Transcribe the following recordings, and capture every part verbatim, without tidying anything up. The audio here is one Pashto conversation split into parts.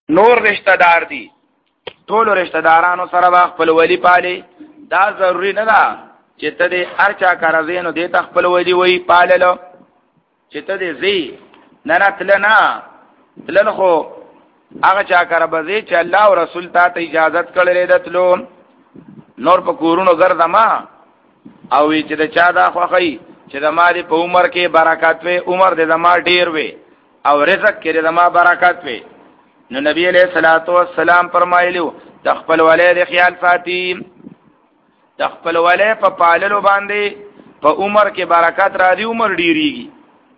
نور رشتہ دار دي ټول رشتہ دارانو سره با خپل ولی پالي دا ضروری نه ده چې ته دې هر چا کار زینو دې ته خپل ولی وی پاللو چې ته دې زی نه نه تل نه تل خو هغه چا کار به زی چې الله او رسول ته اجازه کړلې ده تلو نور په کورونو ګرځما او چې دا چا دا خوخی چې د مال په عمر کې برکات وي عمر دې زما ډیر وي او رزق کې دې زما برکات وي نو نبی علیہ الصلوۃ والسلام فرمایلیو تخپل ولید خیال ساتي تخپل ولید په پاللو باندې په عمر کې برکات راځي عمر ډیریږي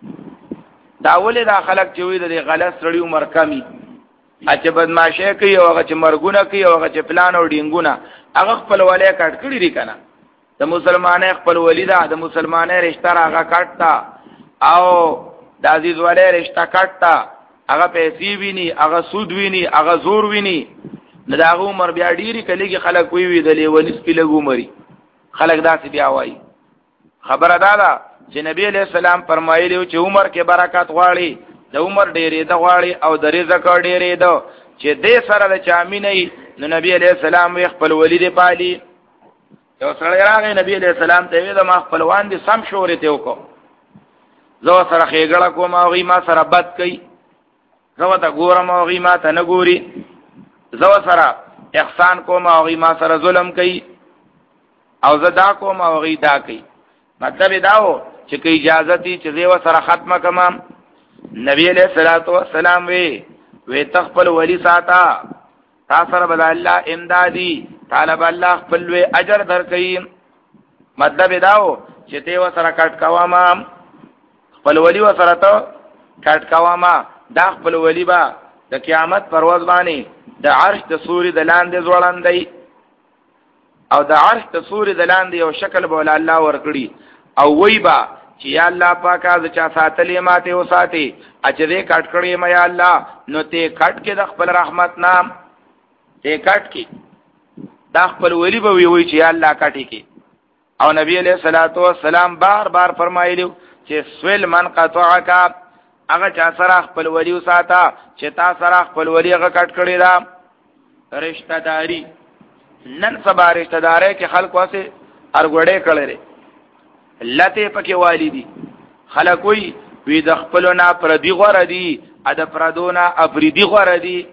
دا ولې دا خلک چې وي د غلط سړی عمر کمی اچ بدمعشه کوي او هغه چې مرګونه کوي او هغه چې پلان او ډینګونه هغه خپل ولید کټ کړی دی کنه د مسلمانې خپل ولیدا د مسلمانې رشتہ راغه کټتا او د عزیز ولې رشتہ کټتا هغه پیسې ویني هغه سود ویني هغه زور ویني نه دا عمر بیا ډیری کلیږي خلک وی وی د لیونی سپیلګ عمرې خلک داسې بیا وایي خبره دا ده چې نبی علیہ السلام فرمایلی چې عمر کې برکات غواړي د عمر ډیرې د غواړي او د رزق ډیرې ده چې دې سره د چامینې نو نبی علیہ السلام خپل ولید پالي یو سره راغی نبی علیہ السلام ته وی د ما خپلوان دي سم شورې ته وکړو زو سره خېګړه کوم او ما سره بد کوي زو ته ګورم او ما ته نه ګوري زو سره احسان کوم او ما سره ظلم کوي او زدا کوم او غي دا کوي مطلب داو چې کی اجازه دي چې زو سره ختمه کمام نبی علیہ الصلوۃ والسلام وی وی تخپل ولی ساته تاسو رب الله امدادي طالب الله خپل وی اجر درکې مطلب داو چې ته و سره کټ کاوما خپل ولی و سره ته کټ کاوما دا خپل ولی با د قیامت پرواز باندې د عرش د سوري د لاندې ځوړاندې او د عرش د سوري د لاندې یو شکل بول الله ورکړي او وی با چې یا الله پاک از چا ساتلې ماته او ساتي اجرې کټ کړې مې یا الله نو ته کټ کې د خپل رحمت نام ته کټ کې دا خپل ولی به وی وی چې یا الله کټي کې او نبی علیہ الصلوۃ والسلام بار بار فرمایلیو چې سویل من قطعک هغه چا سره خپل ولی وساته چې تا سره خپل ولی هغه کټ کړی دا رشتہ داری نن سبا رشتہ داري کې خلک واسه ارګړې کړي لته پکې والدي خلک وی وی د خپلنا پردي غوړه دي ا د پردونا افریدي غوړه دي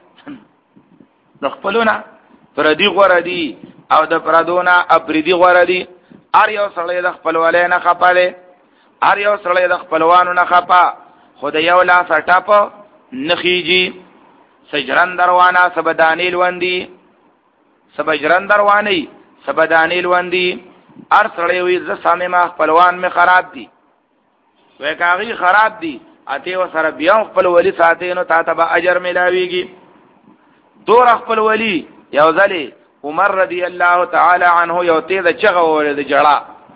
د خپلنا پردي غوړه دي او د پردونا افریدي غوړه دي ار یو سړی د خپل ولې نه خپاله ار یو سړی د خپلوانو نه خپا خدای یو لا سټاپ نخیجی سجران دروانا سبدانیل وندي سبجران دروانی سبدانیل وندي ار سړی وی ز سامه ما خپلوان می خراب دي وای کاغي خراب دي اته و سره بیا خپل ولی ساتینو تا ته اجر ملاویږي دور خپل ولی یو ځلی عمر رضی الله تعالی عنه یو ته د چغه ولید جړه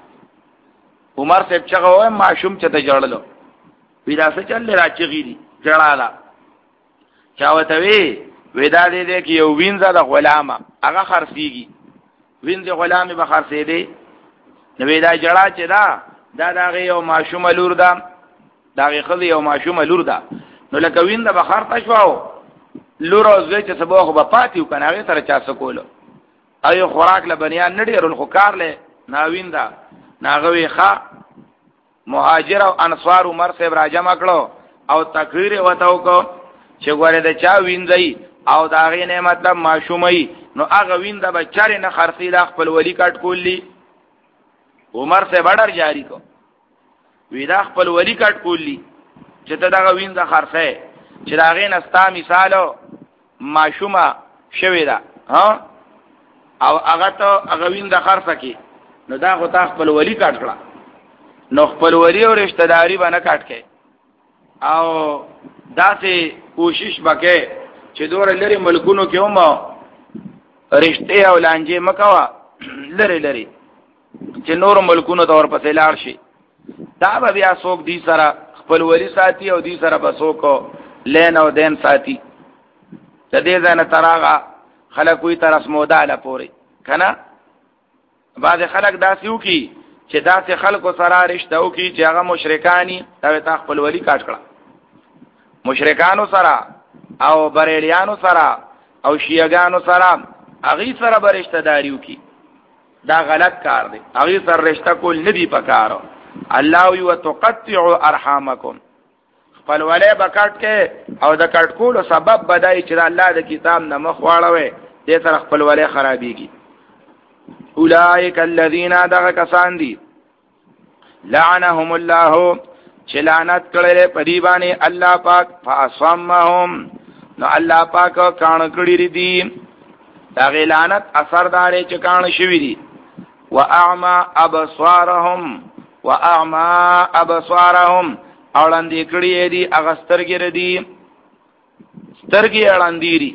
عمر صاحب چغه و معشوم چته جړلو پیدا څه چل را چغی دي جړه لا چاوته وی ودا دې دې کې یو وینځه د غلامه هغه خرڅيږي وینځه غلامه به خرڅې دي نو ودا جړه چې دا دا دغه یو معشوم لور ده دغه خزي یو معشوم لور ده نو لکه وینځه به خرڅ شواو لور او زوی چې سبا خو به پاتیو کنه هغه سره چا سکولو ایو خوراک لبنیان نډیرل خو کار له ناویندا ناغوي ښا مهاجر او انصار عمر صاحب راجم کړو او تقریر وتاو کو چې ګوره د چا وینځي او دا غي نه مطلب ماشومي نو هغه ویندا بچاره نه خرڅي د خپل ولی کټ کولی عمر صاحب ډر جاری کو ویدا خپل ولی کټ کولی چې ته دا ویندا خرڅه چې دا غي نستا مثالو ماشومه شوی دا ها او هغه ته هغه ویندا خرڅه کی نو دا خو تا خپل ولی کټ کړه نو خپل ولی او رشتہ داری باندې کټ کې او داسې کوشش وکړي چې دور لري ملکونو کې هم رشتہ او لانجه مکوا لري لري چې نور ملکونو ته ورپسې لاړ شي دا به بیا څوک دي سره خپل ولی ساتي او دي سره بسوکو لین او دین ساتي د دې ځنه تراغه خلک وي تر اسمودا لا پوري کنه بعض خلک داسې وکي چې داسې خلکو سره رشتہ وکي چې هغه مشرکانی دا ته خپل ولی کاټ کړه مشرکانو سره او بریلیانو سره او شیعگانو سره اغي سره برشتہ داریو کی دا غلط کار دی اغي سره رشتہ کول ندی پکارو الله یو تقطع ارحامکم خپل ولې بکټ کې او د کټ کولو سبب بدای چې الله د کتاب نه مخ واړوي دې سره خپل ولې خرابېږي اولئک الذین دغه کسان دي لعنهم الله چې لعنت کړي په دی باندې الله پاک فاصمهم نو الله پاک کان کړي دي دا لعنت اثر دار چې کان شوی دي واعمى ابصارهم واعمى ابصارهم اولاندې کړي دي اغسترګي ردي سترګي اړاندې دي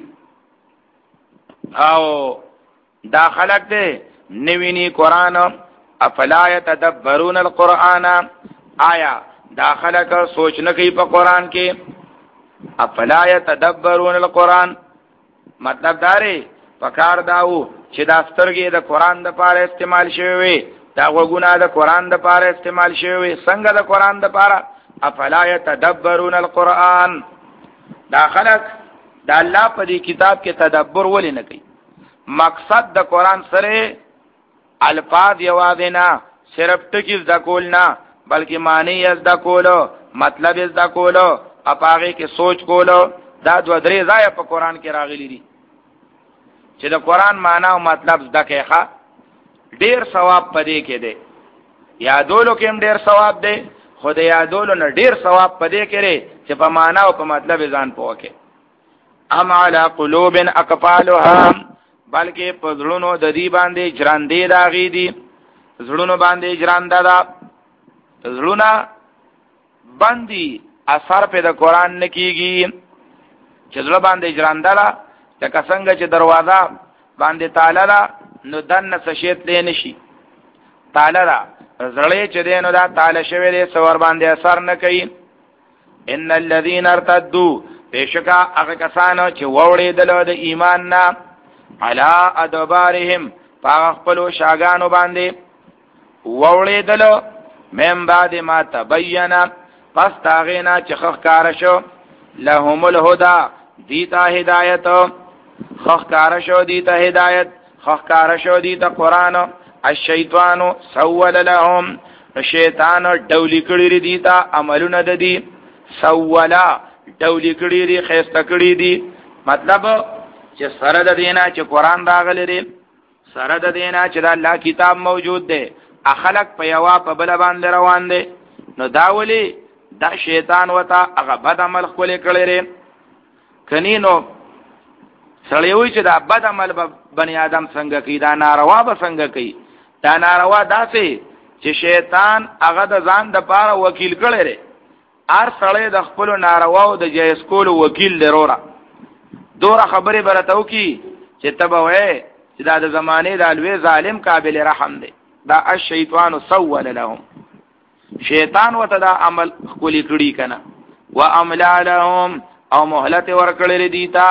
او دا خلق دې نویني قران افلا يتدبرون القرآن آیا دا خلق سوچ نه کوي په قران کې افلا يتدبرون القرآن مطلب داري پکار داو چې دا سترګې د قران د پاره استعمال شوی دا وګونه د قران د پاره استعمال شوی څنګه د قران د پاره افلا يتدبرون القرآن دا خلق دا الله په دې کتاب کې تدبر ولې نه کوي مقصد د قران سره الفاظ یوازې نه صرف ټکی د کول نه بلکې معنی از د کولو مطلب از د کولو اپاغه کې سوچ کولو دا دو درې ځای په قران کې راغلي دي چې د قران معنا او مطلب زده ښه ډیر ثواب پدې کې دی یادولو کې هم ډیر ثواب دی خو د یادولو نه ډیر ثواب پدې کې لري چې په معنا او په مطلب ځان پوهه ام علی قلوب اقفالها بلکې په زړونو د دې باندې جراندې داغې دي زړونو باندې جرانده ده زړونه باندې اثر په د قران نه کیږي چې زړه باندې جرانده ده لکه څنګه چې دروازه باندې تاله ده نو دنه سشیت لې نشي تاله ده زړې چې دینو دا تاله شوی دی سور باندې اثر نه کوي ان الذين ارتدوا بشکا هغه کسانو چې ووړې دل د ایمان نه علا ادبارهم پاغ خپلو شاگانو باندې ووړې دل من بعد ما تبینا پس تاغینا چې خخ کارشو لهم الهدى دیتا هدایت خخ کارشو دیتا هدایت خخ کارشو دیتا قرآن الشیطان سول لهم شیطان دولی کړي دیتا عملونه د دي سولا دولی کړي دي خسته کړي دي مطلب چې سره د دینه چې قران راغلی دی سره د دینه چې د الله کتاب موجود دی اخلق په یوا په بل باندې روان دی نو داولی دا شیطان وتا هغه بد عمل خپل کړي لري کني نو سړی وي چې دا بد عمل به بنی آدم څنګه کوي دا ناروا به څنګه کوي دا ناروا داسې چې شیطان هغه د ځان د پاره وکیل کړي لري هر سړی د خپل ناروا او د جایز کول وکیل لري دوره خبره برته وکي چې تبه وې چې دا د زمانه د الوی ظالم قابل رحم دی دا الشیطان سول لهم شیطان وته دا عمل خولي کړي کنه واملا لهم او مهلت ورکړې دي تا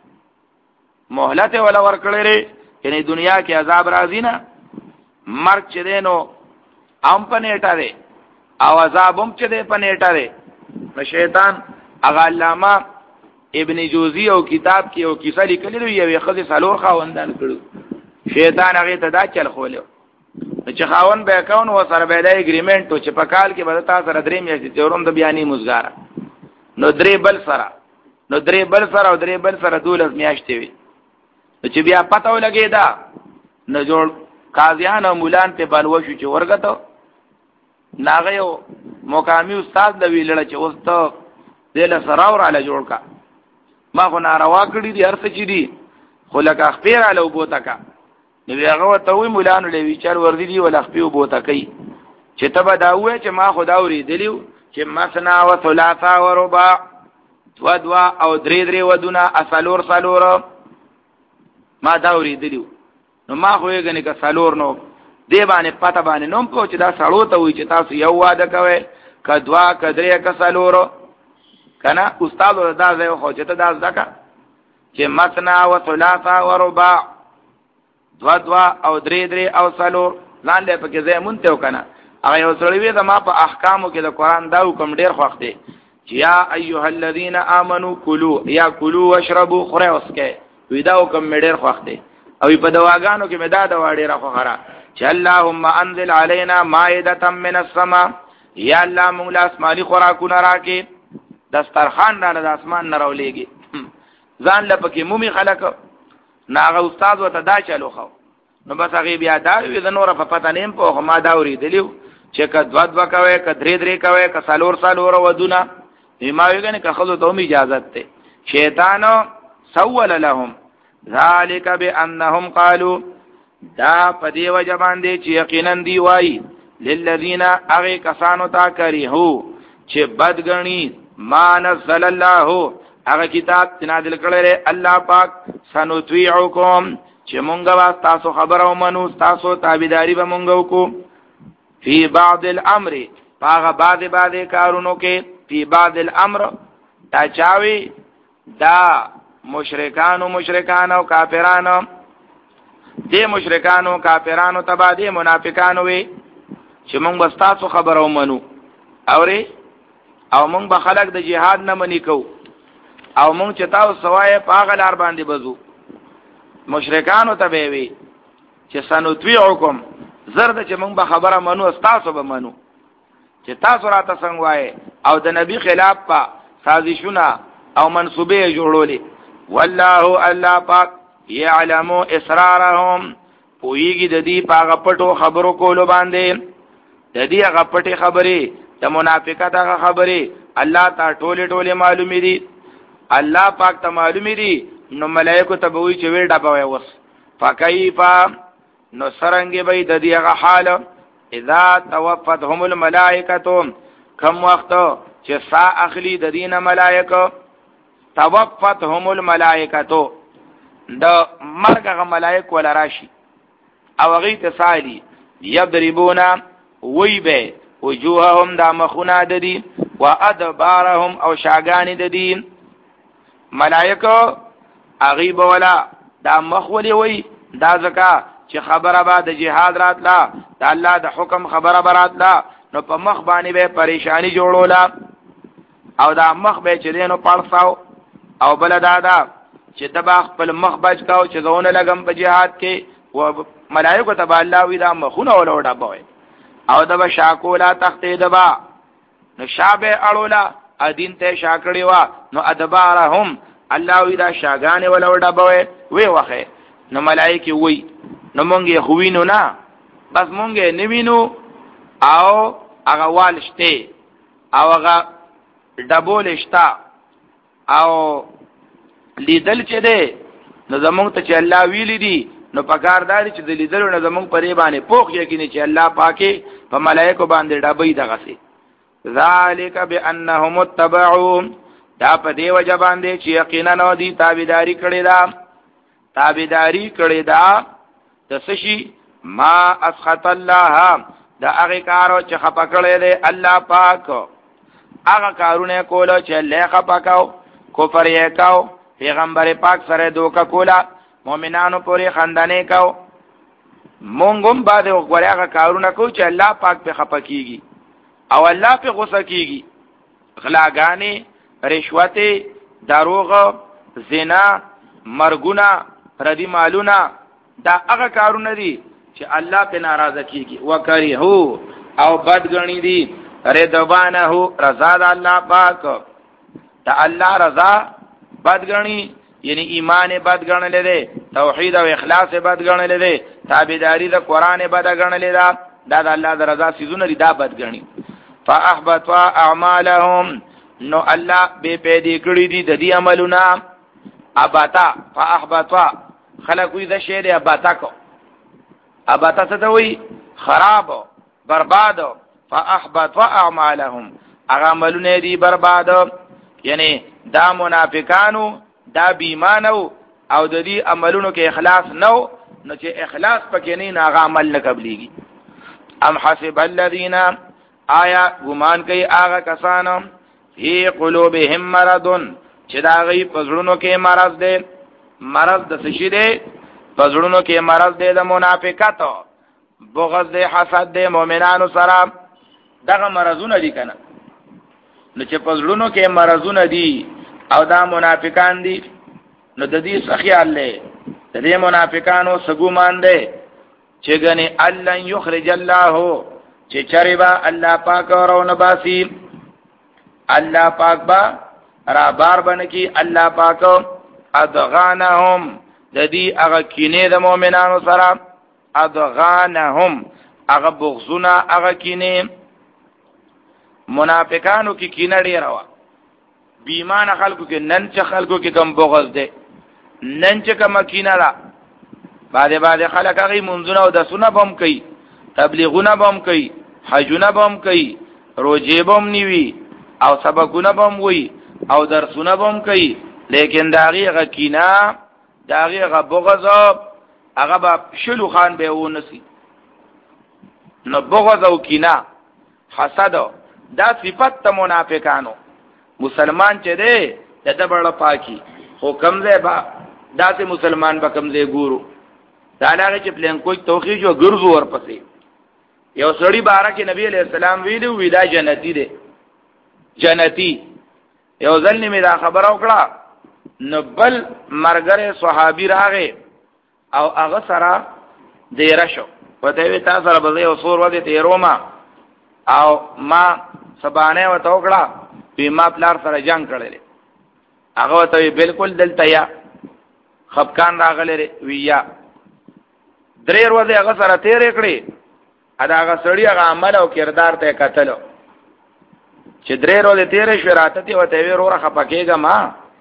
مهلت ولا ورکړې یعنی دنیا کې عذاب راځي نه مرګ چې دینو ام پنيټه دی او عذاب هم چې دی پنيټه دی نو شیطان هغه علامه ابن جوزی او کتاب کې او کیسه لیکلې دی یو خدای سالور خاوندان کړو شیطان هغه ته دا چل خولو چې خاون به اکاون و سره به د اګریمنت چې په کال کې به تاسو سره درې میاشتې تورم د بیانې مزګار نو درې بل سره نو درې بل سره او درې بل سره دولس میاشتې وي چې بیا پته ولګي دا نو جوړ قاضیان او مولان ته بلو شو چې ورغته ناغه یو مقامی استاد د ویلړه چې اوس ته دله سراور علی جوړ کا ما خو ناروا کړی دي هر څه چي دي خو لکه خپیر علی وبوته کا نو هغه ته وی مولانو له ویچار ور دي ولا خپې وبوته کوي چې تبا دا وې چې ما خو دا ورې دلیو چې مثنا و ثلاثه و ربع دوا دوا او درې درې ودونه اصلور سالور ما دا ورې دلیو نو ما خو یې غني کا سالور نو دی باندې پته باندې نوم کو چې دا سړو ته وي چې تاسو یو واده کوي کدوا کدرې کا سالور کنه استاد دا ځای خو چې ته دا ځکه چې مثنا و ثلاثه و ربع دوا دوا او درې درې او سالور لاندې پکې ځای مونته وکنه هغه یو سړی وي دا ما په احکامو کې د قران دا حکم ډیر خوښ دی یا ایها الذین آمنو کلوا یا کلوا واشربوا خره اسکه ویداو کم مډر خوخته او په دواګانو کې مدا د واړې را خوخره چې اللهم انزل علينا مائده من السماء یا الله موږ له اسماني خوراکونه راکې دسترخوان را د اسمان نه راولېږي ځان لپاره مومي خلک ناغه استاد وته دا چلو خو نو بس هغه بیا دا وی د نور په پته نیم په ما دا ورې دلیو چې کدو دوا کوي ک درې درې کوي ک سالور سالور ودونه ما ویګنه که خلو ته اجازه ته شیطان سول لهم ذالک بانهم قالوا دا پدی وجبان دي چې یقینا دی وای للذین اغه کسانو تا کری هو چې بدګنی ما نزل الله هغه کتاب نازل کړل الله پاک سنطيعكم چې مونږه وا تاسو خبرو منو تاسو تابعداري به مونږ وکړو فی بعض الامر هغه بعض بعض کارونو کې فی بعض الامر تا چاوي دا مشرکانو مشرکانو کافرانو دې مشرکانو کافرانو تبا دې منافقانو وي چې مونږ بس تاسو خبرو منو اوري او مونږ به خلق د جهاد نه منی کو او مونږ چې تاسو سوای پاغل ار باندې بزو مشرکانو ته وی چې سنطيعكم زرد چې مونږ به خبره منو تاسو به منو چې تاسو راته څنګه وای او د نبی خلاف په سازشونه او منسوبې جوړولې والله الله پاک يعلم اسرارهم پویږي د دې پاغه پټو خبرو کولو باندې د دې هغه پټي خبرې د منافقت هغه خبرې الله تا ټوله ټوله معلومې دي الله پاک ته معلومې دي نو ملائکه ته وی چې ویل ډبوي وس فکیفا نو سرنګي به د دې هغه حال اذا توفتهم الملائکه کم وخت چې سا اخلی د دینه ملائکه توفتهم الملائکه د مرګه ملائکه ولا راشي او غي تسالي يضربون ويبه وجوههم دا مخونه د دي وادبارهم او شاګان د دي ملائکه اغيب ولا دا مخولي وي دا زکا چې خبره بعد جهاد راتلا دا الله د حکم خبره براتلا نو په مخ باندې به پریشانی جوړولا او دا مخ به چې دینو پړساو او بل دا دا چې تبا خپل مخ بچ کاو چې زونه لګم په جهاد کې و ملائکه تبا الله وی دا مخونه ولا وډا بوي او دبا شاکولا تختې دبا نو شابه اړولا ادین ته شاکړی وا نو ادبارهم الله وی دا شاګانه ولا وډا بوي وی وخه نو ملائکه وی نو مونږه خوینو نه بس مونږه نوینو او هغه والشته او هغه ډبول شتا او لیدل چې ده نو زمونږ ته چې الله ویلی دي نو پکارداري چې د لیدلو نه زمونږ پرې باندې پوخ یقیني چې الله پاکي په ملائکه باندې ډبې دغه سي ذالک بانهم اتبعوا دا په دی وجه باندې چې یقینا نو دي تابعداري کړي دا تابعداري کړي دا د سشي ما اسخط الله دا هغه کارو چې خپه کړي دی الله پاک هغه کارونه کولو چې له خپه کاو کفر یې کاو پیغمبر پاک سره دوکا کولا مؤمنانو پورې خندانه کاو مونږم بعد وګورې هغه کارونه کو چې الله پاک په خپه کیږي او الله په غوسه کیږي غلاګانی رشوت دروغ زنا مرګونه ردی مالونه دا هغه کارونه دي چې الله په ناراضه کیږي وکریهو او بدګنی دي رضوانه رضا د الله پاک دا الله رضا بدګنی یعنی ایمان بدګنل دي توحید او اخلاص بدګنل دي تابعداري د قران بدګنل دا دا د الله د رضا سيزونه دي دا بدګنی فاحبط اعمالهم نو الله به پیدا کړی دي د دې عملونه اباتا فاحبط خلق وي د شی دی اباتا کو اباتا څه ته وي خراب برباد فاحبط اعمالهم هغه عملونه دي برباد یعنی دا منافقانو دا بیمانو او د دې عملونو کې اخلاص نو نو چې اخلاص پکې نه هغه عمل نه قبليږي ام حسب الذين آیا ګمان کوي هغه کسانو فی قلوبهم مرض چې دا غي پزړونو کې مرض دی مرض د څه دی پزړونو کې مرض دی د منافقت بغض دی حسد دی مؤمنانو سره دغه مرضونه دي کنه نو چې پزړونو کې مرزونه دي او دا منافقان دي نو د دې څه خیال لې د دې منافقانو سګومان دي چې غني الله یخرج الله چې چربا الله پاک ورونه باسي الله پاک با را بار بنکی الله پاک ادغانهم د دې هغه کینې د مؤمنانو سره ادغانهم هغه بغزونه هغه کینې منافقانو کې کینه ډیره وا بیمانه خلکو کې نن چې خلکو کې کم بغض ده نن چې کم کینه را بعد بعد خلک هغه منځونه او د سونه بم کوي تبلیغونه بم کوي حجونه بم کوي روزه بم نیوي او سبقونه بم وي او درسونه بم کوي لیکن داغي هغه کینه داغي هغه بغض هغه به شلو خان به ونسی نو بغض او کینه حسد دا صفت ته منافقانو مسلمان چې دی د دبړه پاکي خو کمزه با داسې مسلمان به کمزه ګورو دا لاره چې پلان کوئی توخی جو ګرځو ورپسې یو سړی بارکه نبی علیہ السلام ویلو وی دا جنتی دی جنتی یو ځل نیمه دا خبر او کړه نو بل مرګره صحابي راغې او هغه سره دیره شو پته وی تاسو سره به یو سور ودی تیروما او ما سبانه و توکړه په ما پلار سره جنگ کړل هغه ته بالکل دلته یا خپکان راغله ویا درې ورځې هغه سره تیر کړې ادا هغه سړی هغه عمل او کردار ته قتلو چې درې ورځې تیر شو راته ته وته وروره خپکیګه ما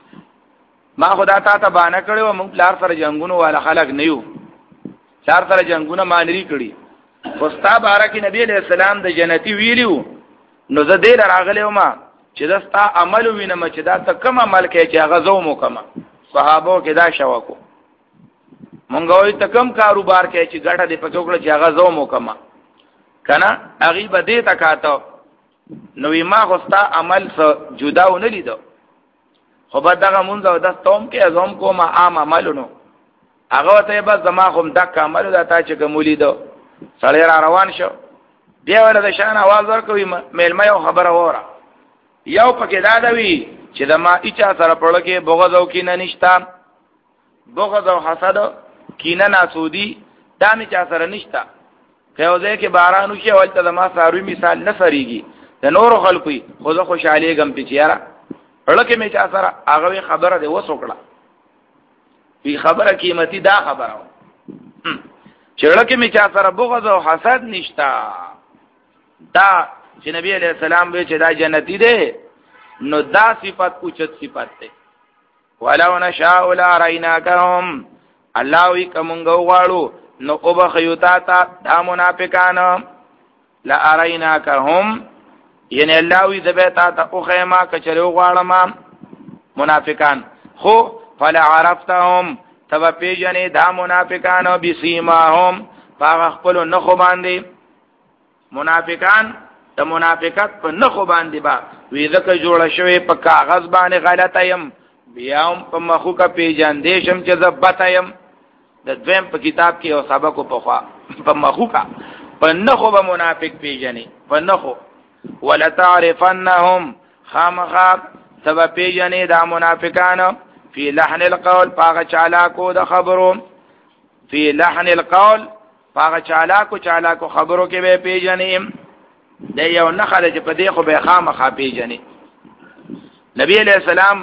ما خدا تا ته باندې کړو موږ پلار سره جنگونو والا خلک نه یو چار سره جنگونه مانری کړی خوستا بارک نبی علیہ السلام د جنتی ویلیو نو زه دې راغلی ما چې دستا عمل وینم چې دا ته کوم عمل کوي چې هغه زو مو کما صحابو کې دا شوکو مونږ وای ته کوم کاروبار کوي چې ګټه دې پټوکړه چې هغه زو مو کما کنه هغه به دې تکاتو نو ما خوستا عمل سره جدا و نه لیدو خو به دغه مونږ او د توم کې ازوم کومه عام عملونو هغه ته به زما کوم دک عمل دا تا چې کوملی دو سړی را روان شو بیا ول د شان आवाज ورکوي مېلمه یو خبره وره یو پکې دا دوی چې د ما اچا سره پړل کې بغض او کینه نشتا بغض او حسد کینه ناسودی دا می چا سره نشتا خو ځکه باران وشي ولته د ما ساروي مثال نه سریږي د نور خلکو خو زه خوشاله غم پچیاره پړل کې می چا سره هغه خبره دی وسوکړه وی خبره قیمتي دا خبره چړکه می چا سره بغض او حسد نشتا دا چې نبی علیہ السلام به چې دا جنتی دی نو دا صفات اوچت صفات ده ولو نشاء لاریناکهم الله وی کومغه غواړو نو او بخیوتا تا دا منافقان لاریناکهم یعنی الله وی ذبتا تا او خیمه کچره غواړم منافقان خو فلا عرفتهم تبا پیجنې دا منافقان بسیماهم هغه خپل نخو باندې منافقان د منافقت په نخو باندې با وی ځکه جوړ شوی په کاغذ باندې غلطه يم بیا هم په مخو کا پیجن دیشم چې زبته يم د دویم په کتاب کې او سبق په خوا په مخو کا په نخو به منافق پیجنې په نخو ولا تعرفنهم خامخا سبب پیجنې دا منافقان فی لحن القول پاغه چالاکو د خبرو فی لحن القول پاغه چالاکو چالاکو خبرو کې به پیجنې د یو نه خلک په دې خو به خامخا پیجنې نبی علیہ السلام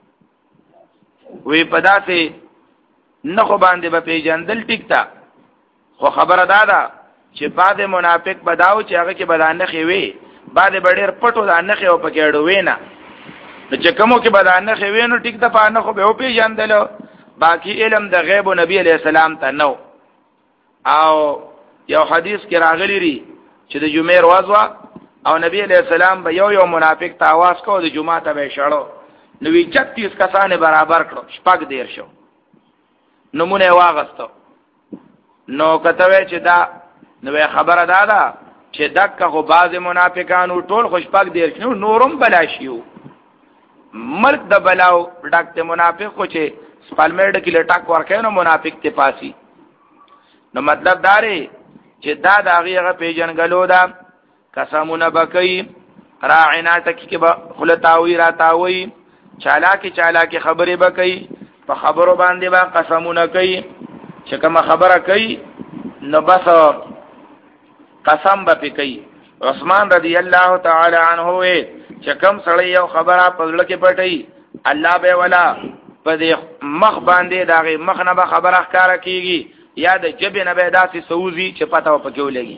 وی پداسه نه خو باندې به پیجندل ټیکتا خو خبره دادا چې بعد منافق بداو چې هغه کې بدانه خوي بعد بډیر پټو دانه خو پکېړو وینا نو چې کومو کې بدانه خوي نو ټیک د پانه خو به پیجندل باقی علم د غیب او نبی علیہ السلام ته نو او یو حدیث کې راغلی ری چې د جمعې ورځ او نبی علیہ السلام به یو یو منافق ته आवाज کو د جمعه ته به شړو نو وی چتیس کسانه برابر کړو شپږ دیر شو نمونه واغستو نو کته چې دا نو خبره دادا چې دک خو بعض منافقانو ټول خوشپاک دیر شنو نورم بلا شیو ملک د بلاو ډاکته منافق خو چې سپالمرډ کې لټاک ورکې نو منافق ته پاسي نو مطلب داري چې دا د هغه پیژنګلو دا قسمونه بکې راعنا تکی کې به خلتاوی راتاوی چالاکی چالاکی خبرې به کوي په خبرو باندې با قسمونه کوي چې کوم خبره کوي نو بس قسم به کوي. عثمان رضی الله تعالی عنہ چې کوم سړی یو خبره په لړ کې پټي الله به ولا په دې مخ باندې داغه مخ نه به خبره ښکارا کیږي یا د جبه نه به داسې سوزي چې پته په کې ولګي.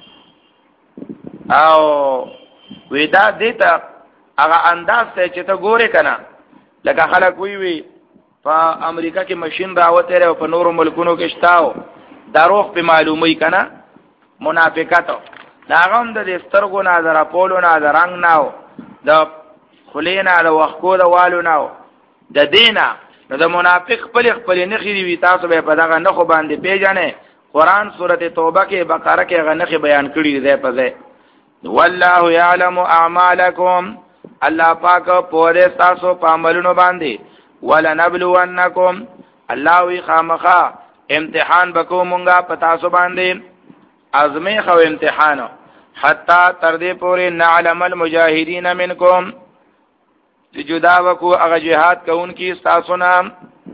او ودا دیتا هغه انداز ته چې ته ګوره کنه لکه خلک وی وی په امریکا کې ماشين راوته او په نورو ملکونو کې شتاو دروغ په معلومي کنه منافقت دا غم د سترګو نه در پولو نه در رنگ نه د خلینا د وښکو د والو نه د دینا نو د منافق خپل خپل نخې دی تاسو به په دغه نخو باندې پیژنې. قران سورته توبه کې بقره کې غنخې بیان کړی دی په ځای والله يعلم اعمالكم الله پاک په دې تاسو په عملونو باندې ولنبلونکم الله وی خامخا امتحان بکومونګه په تاسو باندې ازمه خو امتحان حتا تر دې پورې نعلم المجاهدین منکم چې جدا وکو هغه جهاد کوونکی تاسو نام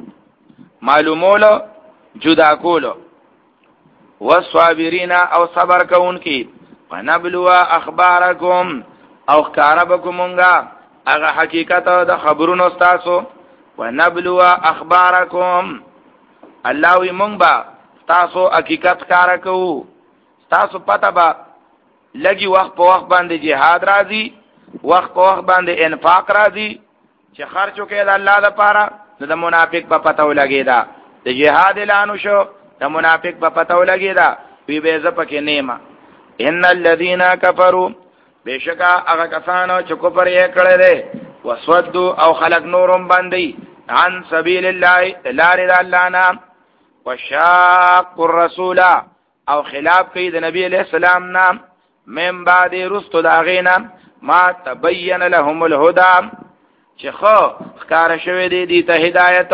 معلومولو جدا کولو والصابرین او صبر کوونکی ونبلوا اخبارکم او خبرکمونګه هغه حقیقت د خبرونو تاسو ونبلوا اخبارکم الله وی مونږ با تاسو حقیقت کار کوو تاسو پته با لګي وخت په وخت باندې jihad راځي وخت په وخت باندې انفاق راځي چې خرچو کې د الله لپاره د منافق په پته ولګي دا د jihad اعلان شو د منافق په پته ولګي دا وی به ز پکې نیمه ان الذين كفروا بشکا هغه کسانو چې کفر یې کړی دی وسودو او خلق نورم باندې عن سبیل الله لار الله نام وشاق الرسول او خلاف کوي د نبی علیہ السلام نام من بعد رستو داغینا ما تبین لهم الهدى چې خو ښکار شوی دی دی ته هدایت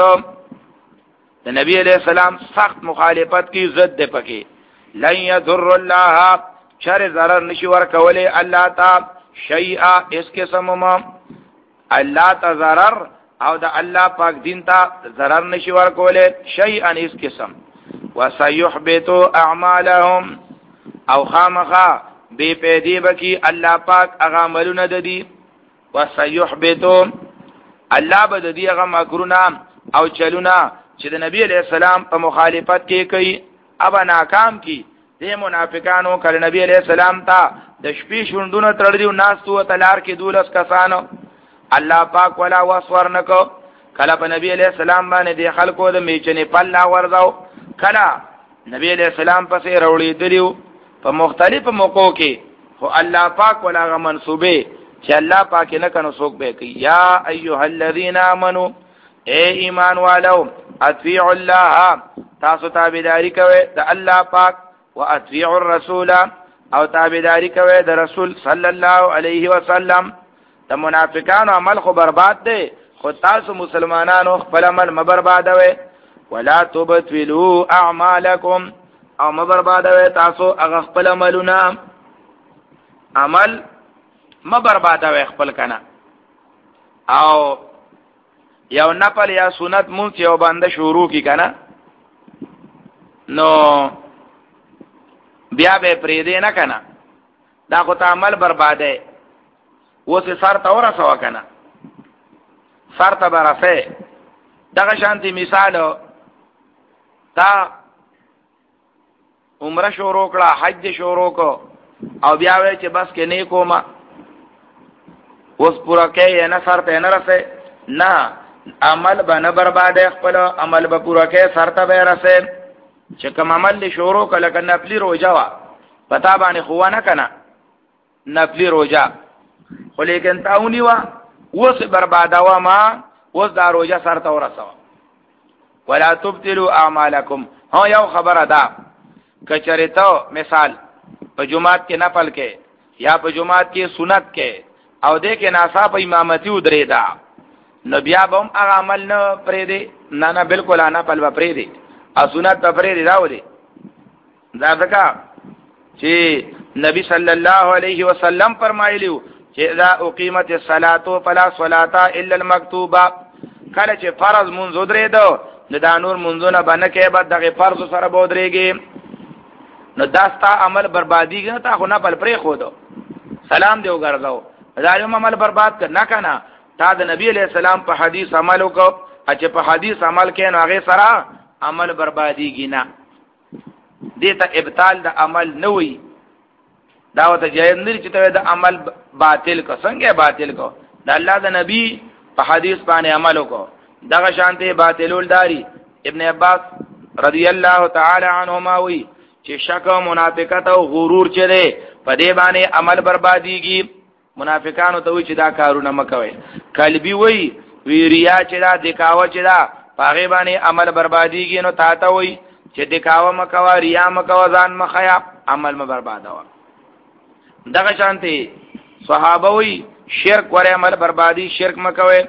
د نبی علیہ السلام سخت مخالفت کی ضد ده پکې لن يضر الله شر ضرر نشي ور کوله الله تعالی شیئا اس قسم ما الله تعالی ضرر او د الله پاک دین ته ضرر نشي ور کوله شیئا اس قسم وسيحبط اعمالهم او خامخا بے پیدی بکی الله پاک هغه عملونه ددي وسيحبط الله بددي هغه مکرونه او چلونه چې د نبی علیہ السلام په مخالفت کې کوي ابا ناکام کی د منافقانو کله نبی علیہ السلام ته د شپې شوندونه تړډیو ناستو تلار کې دولس کسانو الله پاک ولا وسور نکو کله په نبی علیہ السلام باندې د خلکو د میچنې پلا ورځاو کله نبی علیہ السلام پسې وروړي دریو په مختلفو موقعو کې خو الله پاک ولا غ منسوبه چې الله پاک نه کنو څوک به کوي. یا ایها الذین آمنو اے ایمان والو اطیعوا الله تاسو تابعداري کوئ د الله پاک او اطیعوا الرسول او تابعداري کوئ د رسول صلی الله علیه وسلم. د منافقانو عمل خو برباد دی خو تاسو مسلمانانو خپل عمل مبربادوي ولا تبطلوا اعمالکم او مبربادوي تاسو هغه خپل عملونه عمل مبربادوي خپل کنه او یو نفل یا سنت مونږ یو باندې شروع کی کنه نو بیا به پرې دې نه کنه دا خو ته عمل برباده وسه سر ته ورسو کنه سر ته برسه دغه شانتي مثال تا عمره شروع کړه حج شروع کو او بیا وې چې بس کې نه کومه اوس پورا کې نه سر ته نه رسه نه عمل به نه برباده خپل عمل به پورا کې سر ته به رسه چې کوم عمل له شروع کله کنه خپل روزه وا پتا باندې خو نه کنه نفلی روزه خو لیکن تاونی وا اوس برباده وا ما اوس دا روزه سر ته ورسو ولا تبطلوا اعمالکم. ها یو خبره ده کچره ته مثال په جمعات کې نفل کې یا په جمعات کې سنت کې او دې کې ناصاب امامتي ودرې ده نو بیا به هم هغه عمل نه پرې دی نه نه بالکل نه پل پرې دی او سنت په پرې دی راو دی دا ځکه چې نبی صلی الله علیه وسلم فرمایلیو چې اذا اقیمت الصلاه فلا صلاه الا المكتوبه کله چې فرض منځ درې دو نو دا نور منځونه باندې کې بعد دغه فرض سره بودريږي نو داستا عمل بربادي نه تا خو نه بل پرې خو دو سلام دی وګرځاو دا یو عمل برباد کړه نه کنه تا د نبی علیہ السلام په حدیث عمل وکړه چې په حدیث عمل کې نو هغه سره عمل برباديږي نه دته ابطال د عمل نه وي دا وته جایندر چې ته د عمل باطل کو څنګه باطل کو د الله د نبی په حدیث باندې عمل وکړه دغه شانته باطلول داری ابن عباس رضی الله تعالی عنهما وی چې شک او منافقت او غرور چره په دې باندې عمل برباديږي منافقانو ته وی چې دا کارونه مکوي قلبي وی ویریا چې دا دکاوه چې دا پاغه باندې عمل برباديږي نو تا ته وی چې دکاوه مکوا ریا مکوا ځان مخیا عمل م بربادوا دغه شانته صحابه وی شرک ور عمل بربادي شرک مکوي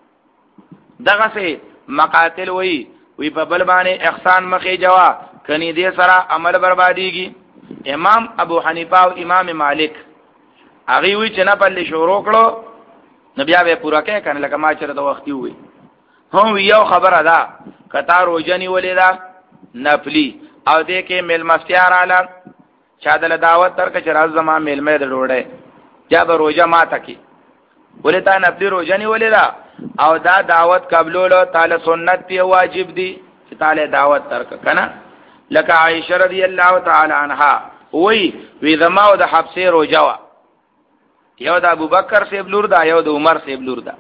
دغه سه مقاتل وی وی په بل باندې احسان مخې جوا کني دې سره عمل برباديږي امام ابو حنیفه او امام مالک هغه وی چې نه په شروع کړو نبي به پورا کې کنه لکه ما چرته وختي وي هم یو خبره ده کتا روزنی ولیدا نفلی او دې کې مل مفتیار اعلی چا دل دعوت تر که راز زما مل مې د ډوړې جاب روزه ما تکي ولتا نفلی روزنی ولیدا او دا دعوت قبولولو تعالی سنت دی واجب دی چې تعالی دعوت تر کنه لکه عائشه رضی الله تعالی عنها وی وی زما او د حبسه روزه یو د ابوبکر سی بلور دا یو د عمر سی بلور دا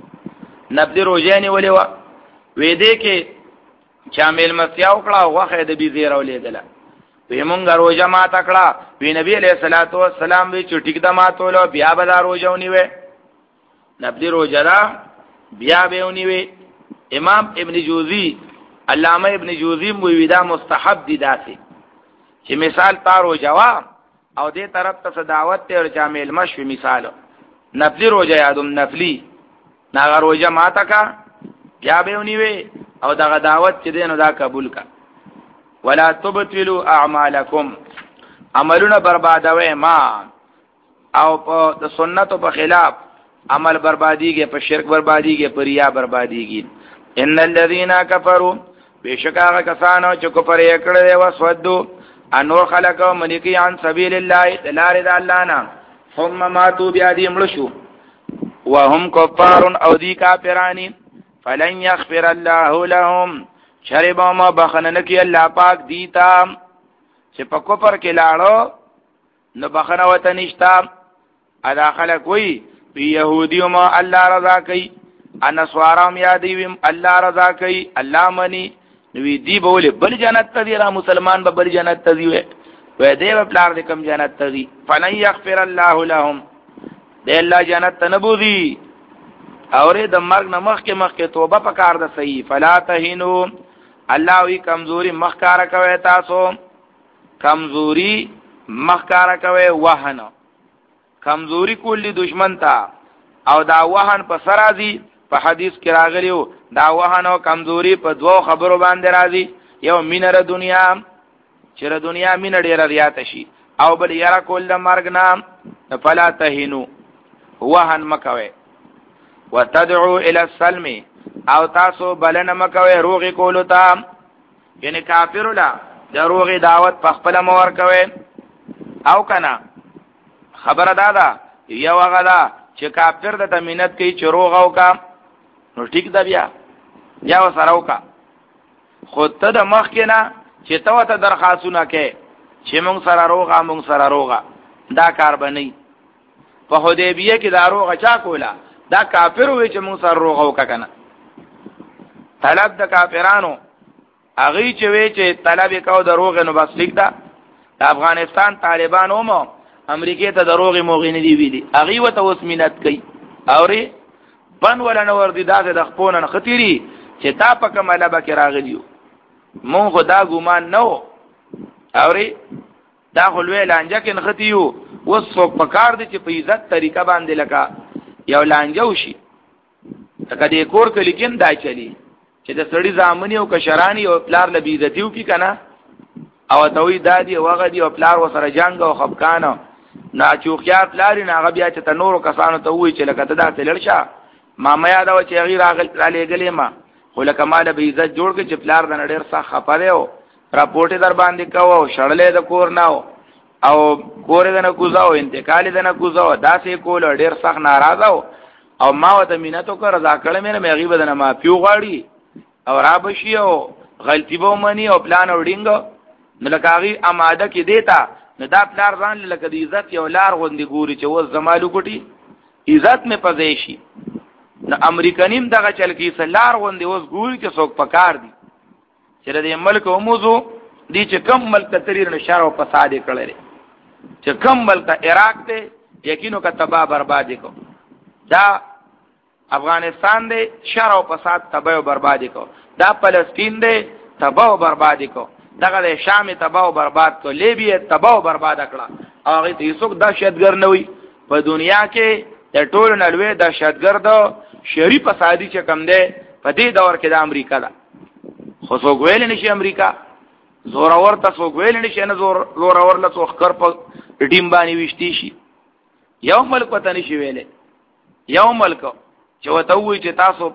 نبدی روزانی ولی وا وې دې کې شامل مسیاو کړه واخه د بي زیرو لیدله وې مونږ روزه ما تکړه وی نبی علیہ الصلوۃ والسلام وی چې ټیک د ماتولو بیا به دا روزونی وې نبدی روزه دا بیا به ونی وې امام ابن جوزی علامه ابن جوزی وی دا مستحب دي داسي چې مثال تارو جواب او دې طرف ته دعوت ته شامل مشوي مثال نفلی روزه یادم نفلی ناغه روزه ماته کا بیا به ونیوي او دغه دعوت چې دینو دا قبول کا ولا تبطلوا اعمالکم عملونه بربادوي ما او په سنتو په خلاف عمل بربادیږي په شرک بربادیږي په ریا بربادیږي ان الذين كفروا بشکا کسانو چې کفر یې کړل او سودو انور خلقو منیکی عن سبیل الله دلار د الله نه ثم ماتوا بیا دې مړ شو وهم کفار او دی کافرانی فلن یغفر الله لهم شربوا ما بخنن کی الله پاک دیتا چې په کفر کې لاړو نو بخنه وته نشتا ادا خلق وی يهوديو ما الله رضا کوي ان سوارام یادیم الله رضا کوي الله منی نوی دی بوله بل جنت ته دی را مسلمان به بل جنت ته دی وې دی په پلار د کم جنت ته دی فلن یغفر الله لهم دی الله جنت ته نبوذي اوره د مرګ نمخ کې مخ کې توبه پکار ده صحیح فلا تهینو الله وی کمزوري مخکار کوي تاسو کمزوري مخکار کوي وهن کمزوري کولی دشمن تا او دا وهن په سرازي په حدیث کې راغلیو دا وهن او کمزوري په دوو خبرو باندې راځي یو مینره دنیا چې را دنیا مين ډیر ریات شي او بل یرا کول د مرګ نام فلا تهینو وهن مکوي وتدعو الى السلم او تاسو بلنه مکوي روغي کولو ته یعنی کافر لا د روغي دعوت په خپل مور کوي او کنا خبره دادا یو غدا چې کافر د تمینت کوي چې روغ او کا نو ټیک دا بیا یا وسراو کا خود ته د مخ کې نه چې تو ته درخواستونه کې چې مونږ سره روغه مونږ سره روغه دا کار بنئ په حدیبیه کې دا روغه چا کولا دا کافر وي چې مونږ سره روغه وکا کنه طلب د کافرانو اغه چې وی چې طلب وکاو د روغه نو بس لیک دا د افغانستان طالبانو مو امریکای ته د روغه موغینه دی ویلي اغه وته وسمینت کوي اوري بن ولا نور دي داسه د خپونن خطيري چې تا په کماله بکې راغلیو مون خدا ګمان نو اوري دا خلوی لانجه کې نختیو وسو پکار دي چې په عزت طریقه باندې لکا یو لانجه وشي تکه دې کور کې لیکن دای چلی چې د سړی زامنی او کشرانی او پلار لبی عزتیو کی کنه او توي دادی او غدي او پلار وسره جنگ او خفقان نا چوخیات لاري نه هغه بیا چې ته نورو کسانو ته وایي چې لکه ته داسې لړ شه ما ما یاد و چې هغې راغلېږلې ما خو لکه ما له به عزت جوړ کړي چې پلار د نه ډېر سخت خفه دی او راپورټ یې در باندې کوه او شړلی د کور نه او کور یې د نه کوزه او انتقال یې د نه کوزه او داسې یې کول ډېر سخت ناراضه و او ما ورته مینت وکړه رضا کړی مې نه مې هغې به د نه معافي وغواړي او را به شي او غلطي به ومني او پلان او ډینګ نو لکه هغې اماده کې دی ته نو دا پلار ځان لکه د عزت یو لار غوندې ګوري چې اوس زما لوګوټي عزت مې په ځای شي نو امریکنیم دغه چل کې لار غوندې اوس ګوري چې څوک پکار دي چې د دې ملک وموزو دی چې کم ملک ته تریر نه شر او فساد یې کړی دی چې کم ملک ته عراق دی یقینو که تباه بربادي کو دا افغانستان دی شر او فساد تباه او بربادي کو دا فلسطین دی تباه او بربادي کو دغه د شام تباه او برباد کو لیبیا تباه او برباد کړه او هغه ته هیڅوک دهشتګر نه وي په دنیا کې د ټولو نه لوی دهشتګرد شری فسادي چې کم دی په دې دور کې د امریکا ده خو څوک ویل نشي امریکا زورور ته څوک ویل نشي نه زور زورور له څوک کر په ټیم باندې وشتي شي یو ملک پته نشي ویلې یو ملک چې وته وي چې تاسو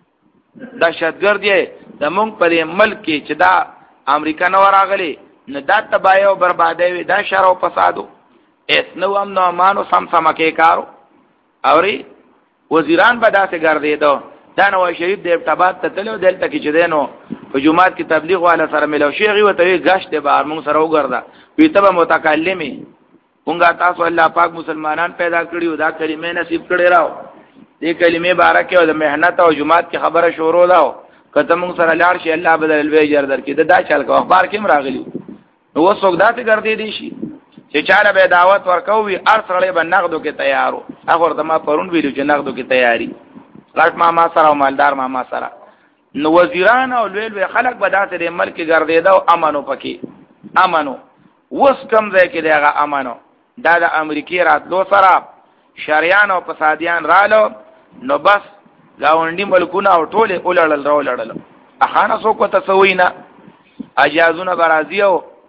دهشتګرد یې د مونږ په ملک کې چې دا امریکا نو راغلی نو دا تباہی او بربادی وي دا شر او فسادو اس نو هم نو مانو سم سم کې کارو اوري وزیران به داسې ګرځېدو دا نواز شریف د ابتباد ته تلو دلته کې چې دینو په جمعات کې تبلیغ والا سره ملو شیخ وي ته غشت به موږ سره وګرځا وي ته متکلمي مونږه تاسو الله پاک مسلمانان پیدا کړیو دا کلمې نصیب کړي راو دې کلمې بارکه او د مهنت او جمعات کې خبره شروع لاو کته مونږ سره لاړ شي الله بدل الوی جر در کې دا چل کو اخبار کې راغلی نو وسوګ داسې ګرځې دي شي چې چاله به دعوت ورکوي ار سره به نقدو کې تیارو هغه ورته ما پرون ویلو چې نقدو کې تیاری لاټ ما ما سره او مالدار ما ما سره نو وزیران او لوی لوی خلک به داسې د ملک ګرځیدا او امنو پکې امنو وس کم ځای کې دغه امنو دا د امریکای راتلو سره شریان او فسادیان رالو نو بس گاونډي ملکونه او ټوله اولړل راولړل اخانه سو کو تسوینا اجازونه برازیو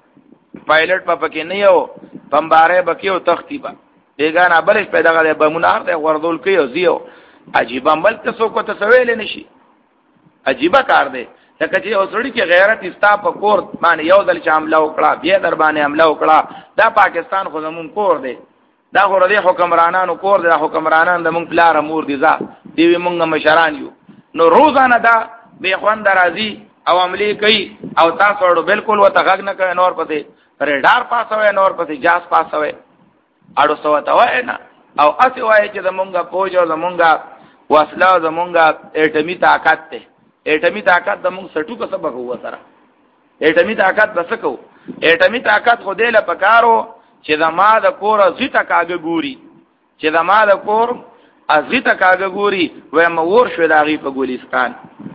پایلټ په پکې نه یو بمباره بکیو تختیبا بیگانه بلش پیدا غلې بمونار د وردول کيو زیو عجیب ملک سو کو تسویل نشي عجیب کار دی لکه چې اوسړي کې غیرت استا په کور باندې یو ځل چې حمله وکړه بیا در باندې حمله وکړه دا پاکستان خو زمون کور دی دا خو ردی حکمرانانو کور دی حکمرانان د مونږ پلار مور دي ځا دی مونږ مشران یو نو روزانه دا به خوان درازي او عملی کوي او تاسو ورو بالکل وته غږ نه کوي نور پته ریډار پاسوي نور پته جاس پاسوي اړو سو ته وای نه او اسی وای چې زمونږه پوجو زمونږه وسله زمونږه اټمی طاقت ته اټمی طاقت د مونږ سټو کو سبق هوا سره اټمی طاقت بس کو اټمی طاقت خو دې له پکارو چې زما د کور زیته کاګه ګوري چې زما د کور ازیته کاګه ګوري و مور شو داغي په ګولستان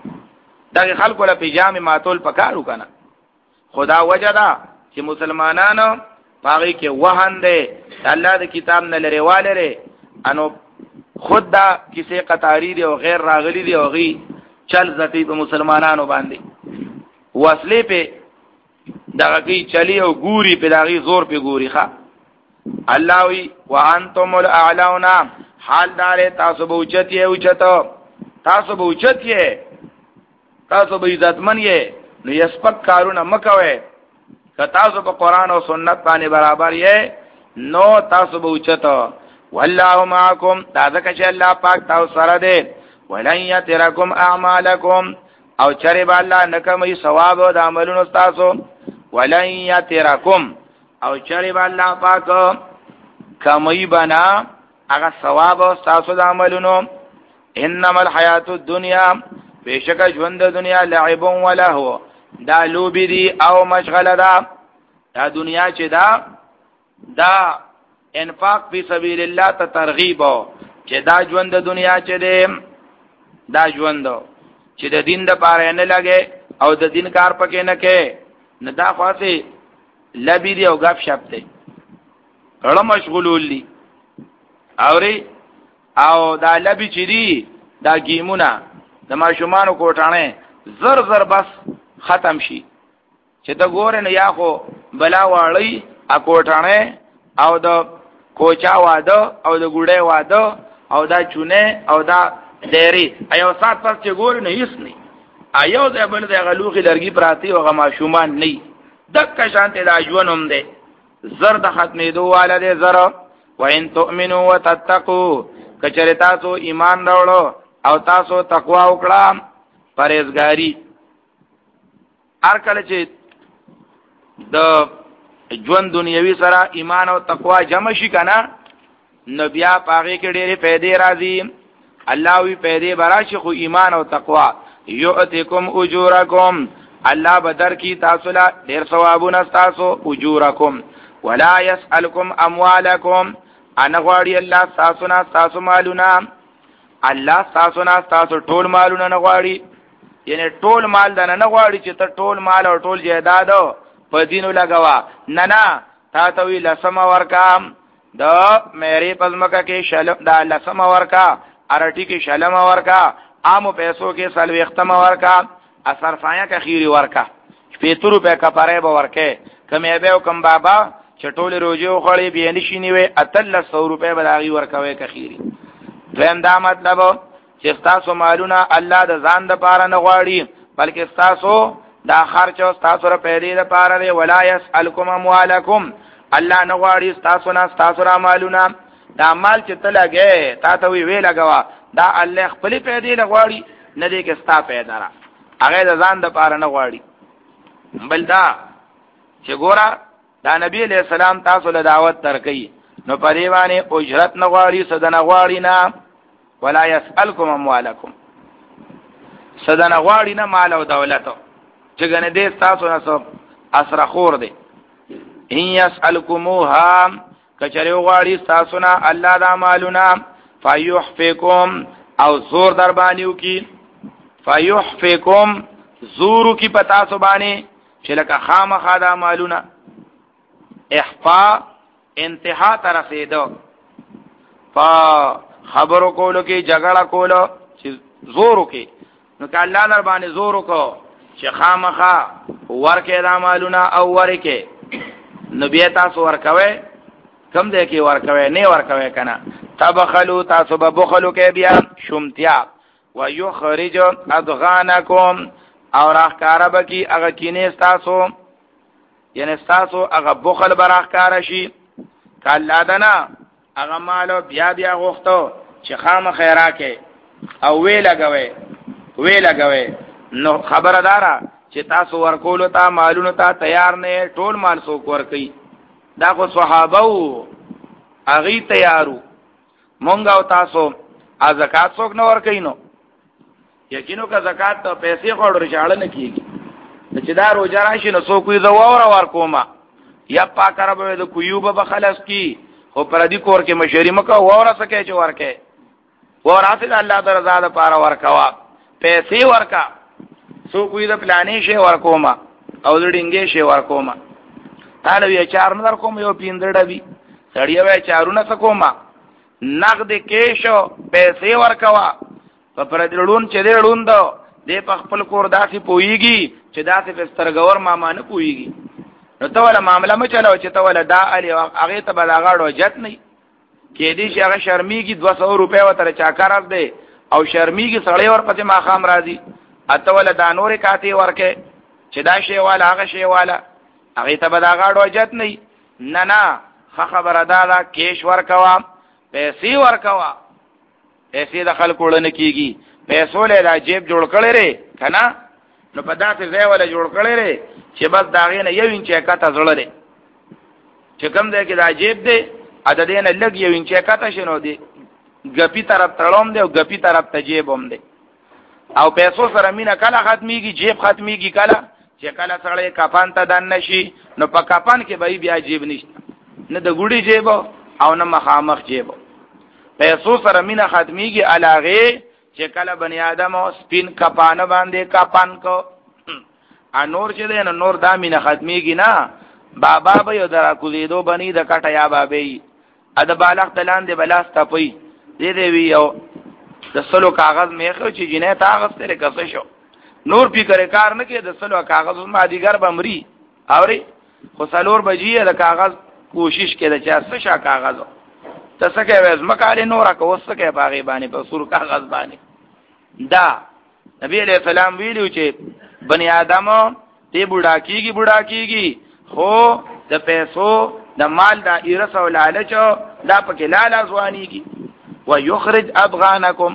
دغه خلکو له پیجامه ماتول پکارو کنه خدا وجدا چې مسلمانانو باغی کې وهن دي الله د کتاب نه لريواله لري انو خود دا کیسه قطاری دی او غیر راغلی دی او غي چل زتی په مسلمانانو باندې وصلې په دغه کی چلی او ګوري په دغه زور په ګوري ښا الله وی وانتم الاعلون حال دار تاسو به اوچت یې اوچت تاسو به اوچت یې تاسو به عزتمن یې نو یسپک کارونه مکوي که تاسو په قران او سنت باندې برابر یې نو تاسو به اوچت والله معكم دا ځکه چې الله پاک تاسو سره دی ولن يتركم اعمالكم او چرې به الله نکمي ثواب او د عملونو تاسو ولن يتركم او چرې به الله پاک کمي بنا هغه ثواب او تاسو د عملونو انما الحیات الدنیا بشک ژوند د دنیا لعب و لهو دا لوبي دي او مشغله ده دا دنیا چې دا دا انفاق فی سبیل الله ته ترغیب چې دا ژوند د دنیا چې ده دا ژوند چې د دین د پاره نه لګي او د دین کار پکې نه کې نه دا خاصه لبی دی او غف شپ دی کله مشغولول دي اوري او دا لبی چې دی دا گیمونه د ماشومانو کوټانه زر زر بس ختم شي چې ته ګورې نه یا خو بلا واړی ا کوټانه او د کوچا واده او د ګوډه واده او دا چونه او دا ډېری ایو سات پس چې ګور نه هیڅ نه ایو د بل د غلوخي لرګي پراتی او غما شومان نه دک شانته دا ژوندوم دی زر د ختمې دوه والده زر وان تؤمنوا وتتقوا کچره تاسو ایمان راوړو او تاسو تقوا وکړه پرهیزګاری هر کله چې د ژوند دنیوي سره ایمان او تقوا جمع شي کنه نو بیا پاغه کې ډېرې فائدې راځي الله وی فائدې براشي خو ایمان او تقوا یؤتکم اجورکم الله بدر کی تاسو لا ډېر ثوابونه تاسو اجورکم ولا يسألكم اموالکم ان غواړي الله تاسو نه تاسو مالونه الله تاسو نه تاسو ټول مالونه نه غواړي یعنی ټول مال دنه نه غواړي چې ته ټول مال او ټول جیداد په دینو لګوا نه نه تا ته وی لسم ورکام د مېری پزمکه کې شلم دا لسم ورکا ارټی کې شلم ورکا عامو پیسو کې سلوي ختم ورکا اثر فایا کې خيري ورکا شپږ روپے کفاره به ورکه کمه به کم بابا چټول روزو خړې به نشینی وي اتل سو روپے به داغي ورکوي کې خيري دویم دا مطلب چې تاسو مالونه الله د ځان د پاره نه غواړي بلکې تاسو دا خرچ او تاسو را پیدا د پاره دی ولا يسالکم اموالکم الله نه غواړي تاسو نه تاسو را مالونه دا مال چې تلګه تا ته وی وی لګوا دا الله خپل پیدا نه غواړي نه دې کې ستا پیدا را هغه د ځان د پاره نه غواړي بل دا چې ګورا دا نبی علیہ السلام تاسو له دعوت ترکې نو پرې باندې اجرت نه غواړي صدنه غواړي نه ولا يسالکم اموالکم صدنه غواړي نه مال او دولت چې ګنه دې تاسو نه سو اسره خور دي ان يسالکموها کچره غواړي تاسو نه الله دا مالونه فیحفکم او زور در باندې کی فیحفکم زورو کی پتا سو باندې چې لکه خامخا دا مالونه احفا انتها ته رسیدو په خبرو کولو کې جګړه کولو چې زورو کې نو که الله در باندې زورو کو چې خامخا ورکه دا مالونه او ورکه نو بیا تاسو ورکوي کم دې کې ورکوي نه ورکوي کنه تبخلوا تاسو به بخلو کې بیا شومتیا ويخرج اذغانکم او راخکاره بکی هغه کینې تاسو یعنی تاسو هغه بخل براخکاره شي کله دنا هغه مالو بیا بیا غوښتو چې خام خیراکه او وی لګوي وی لګوي نو خبردارا چې تاسو ورکول ته مالونو ته تیار نه ټول مال څوک ورکي دا خو صحابه وو اغي تیارو مونږ او تاسو ا زکات څوک نه ورکي نو یقینو کا زکات ته پیسې خوړل شاړه نه کیږي چې دا روزه راشي نو څوک یې زوور ورکوما یا پاکره به د کویوب به خلاص کی خو پر دې کور کې مشری مکه وره سکے چې ورکه ورته الله درزا د پاره ورکوا پیسې ورکا څوک یې د پلانې شی ورکوما او د ډینګې شی ورکوما تعالی یې چار نه کوم یو پیندړه وی سړی وای چارونه سکوما نقد کېشو پیسې ورکوا په پر دې لون چې دې لون دو دې په خپل کور داسې پويږي چې داسې پسترګور ماما نه پويږي نو ته ولا معاملې مې چلو چې ته ولا دا علي هغه ته بلاغاړو جت نه کې دې چې هغه شرمېږي دوه سوه روپیا وتر چاکار از دې او شرمېږي سړی ور پته ماخام راځي اته ولا دا نورې کاته ورکه چې دا شی والا هغه شی والا هغه ته بلاغاړو جت نه نه نه خبره دا دا کیش ورکوا پیسې ورکوا پیسې د خلکو ولنه کیږي پیسو له را جیب جوړ کړي ره کنه نو په داسې ځای ولا جوړ کړي ره چې بس داغې نه یو انچ کاته زړه لري چې کوم ځای کې دا جیب دی اته دې نه لګ یو انچ کاته شنو دی ګپی طرف تړوم دی او ګپی طرف ته جیب هم دی او پیسو سره مینا کله ختميږي جیب ختميږي کله چې کله سره کفن ته دن نشي نو په کفن کې به بیا جیب نشته نه د ګوډي جیب او نه مخامخ جیب پیسو سره مینا ختميږي علاغه چې کله بنی آدم سپین کپانه باندې کپان کو ا نور چې دین نور دا مینا ختميږي نه بابا به یو درا کوزیدو بنی د کټه یا بابي ا د بالغ تلان دی بلاس تپي دې دی ویو د سلو کاغذ میخو چې جنې تاغذ تر کسه شو نور فکر کار نه کې د سلو کاغذ ما دیګر بمري اوري خو سلور بجې د کاغذ کوشش کې د چا څه شا کاغذ تسکه وز مکاله نورا کو وسکه باغی باندې په سور کاغذ باندې دا نبی علیہ السلام ویلو چې بنی آدم ته بوډا کیږي بوډا کیږي خو د پیسو د مال د ایرس او لالچ دا پکې لاله ځوانيږي ويخرج ابغانکم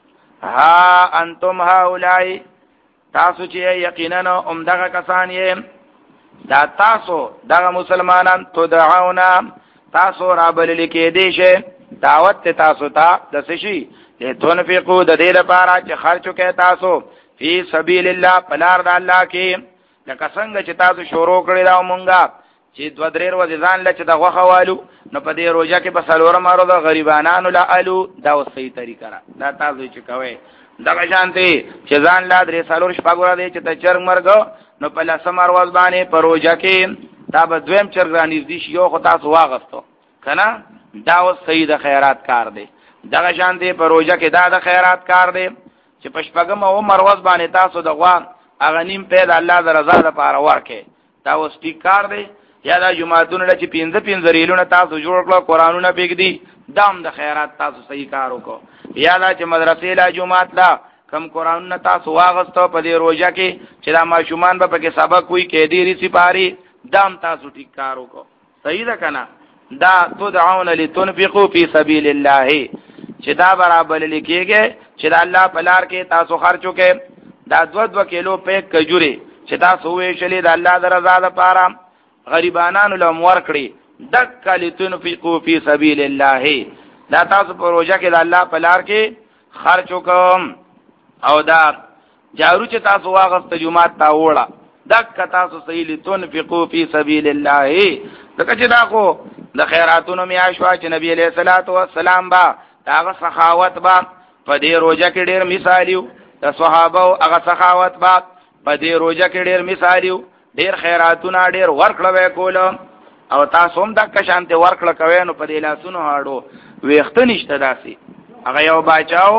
ها انتم هؤلاء تاسو چې یقینا عمدغه کسان یې دا تاسو دغه مسلمانان تدعونا تاسو را بلل کې دي شه دعوت تاسو ته د سشي له تنفقو د دې لپاره چې خرچ وکړئ تاسو فی سبیل الله پلار د الله کې لکه څنګه چې تاسو شروع کړی دا مونږه چې دو درې ورځې ځان لچ د غوخوالو نو په دې روزه کې په سلوره مارو د غریبانو لا الو دا صحیح طریقه را دا تاسو چې کوي دا شانتي چې ځان لا درې سلور شپږ ورځې چې ته چرګ مرګ نو په لاسم ورځ باندې په روزه کې دا به دویم چرګ رانیږي شي یو خو تاسو واغستو کنه دا صحیح د خیرات کار دی دا شانتي په روزه کې دا د خیرات کار دی چې په شپږم او مروز باندې تاسو د غوان اغنیم په د الله د رضا لپاره ورکه دا اوس کار دی یا دا جمعهتون له چې پینځه پینځه ریلونه تاسو جوړ کړو قرانونه بګدي دام د خیرات تاسو صحیح کار وکړو یا دا چې مدرسې لا جمعهت لا کم قرانونه تاسو واغستو په دې روزه کې چې دا ماشومان به پکې سبق وي کې دې ری سپاری دام تاسو ټیک کار وکړو صحیح ده کنه دا تدعون لتنفقوا فی سبیل الله چې دا برابر لیکيږي چې دا الله په لار کې تاسو خرچ وکړي دا دو دو کیلو پیک کجوري چې تاسو وې شلې د الله د رضا لپاره غریبانانو له مور کړی دک لتنفقوا فی سبیل الله دا تاسو په روزه کې د الله په لار کې خرچ وکم او دا جارو چې تاسو واغست جمعه تا وړه دک تاسو صحیح لتنفقوا فی سبیل الله دغه چې دا کو د خیراتونو میاشوا چې نبی علیہ الصلوۃ والسلام با داغه سخاوت با په دې روزه کې ډېر مثالیو د صحابه او هغه سخاوت با په دې روزه کې ډېر مثالیو ډېر خیراتونه ډېر ورکړه وکول او تاسو هم د کشانته ورکړه کوي نو په دې لاسونو هاړو وېخت نشته داسي هغه یو باچاو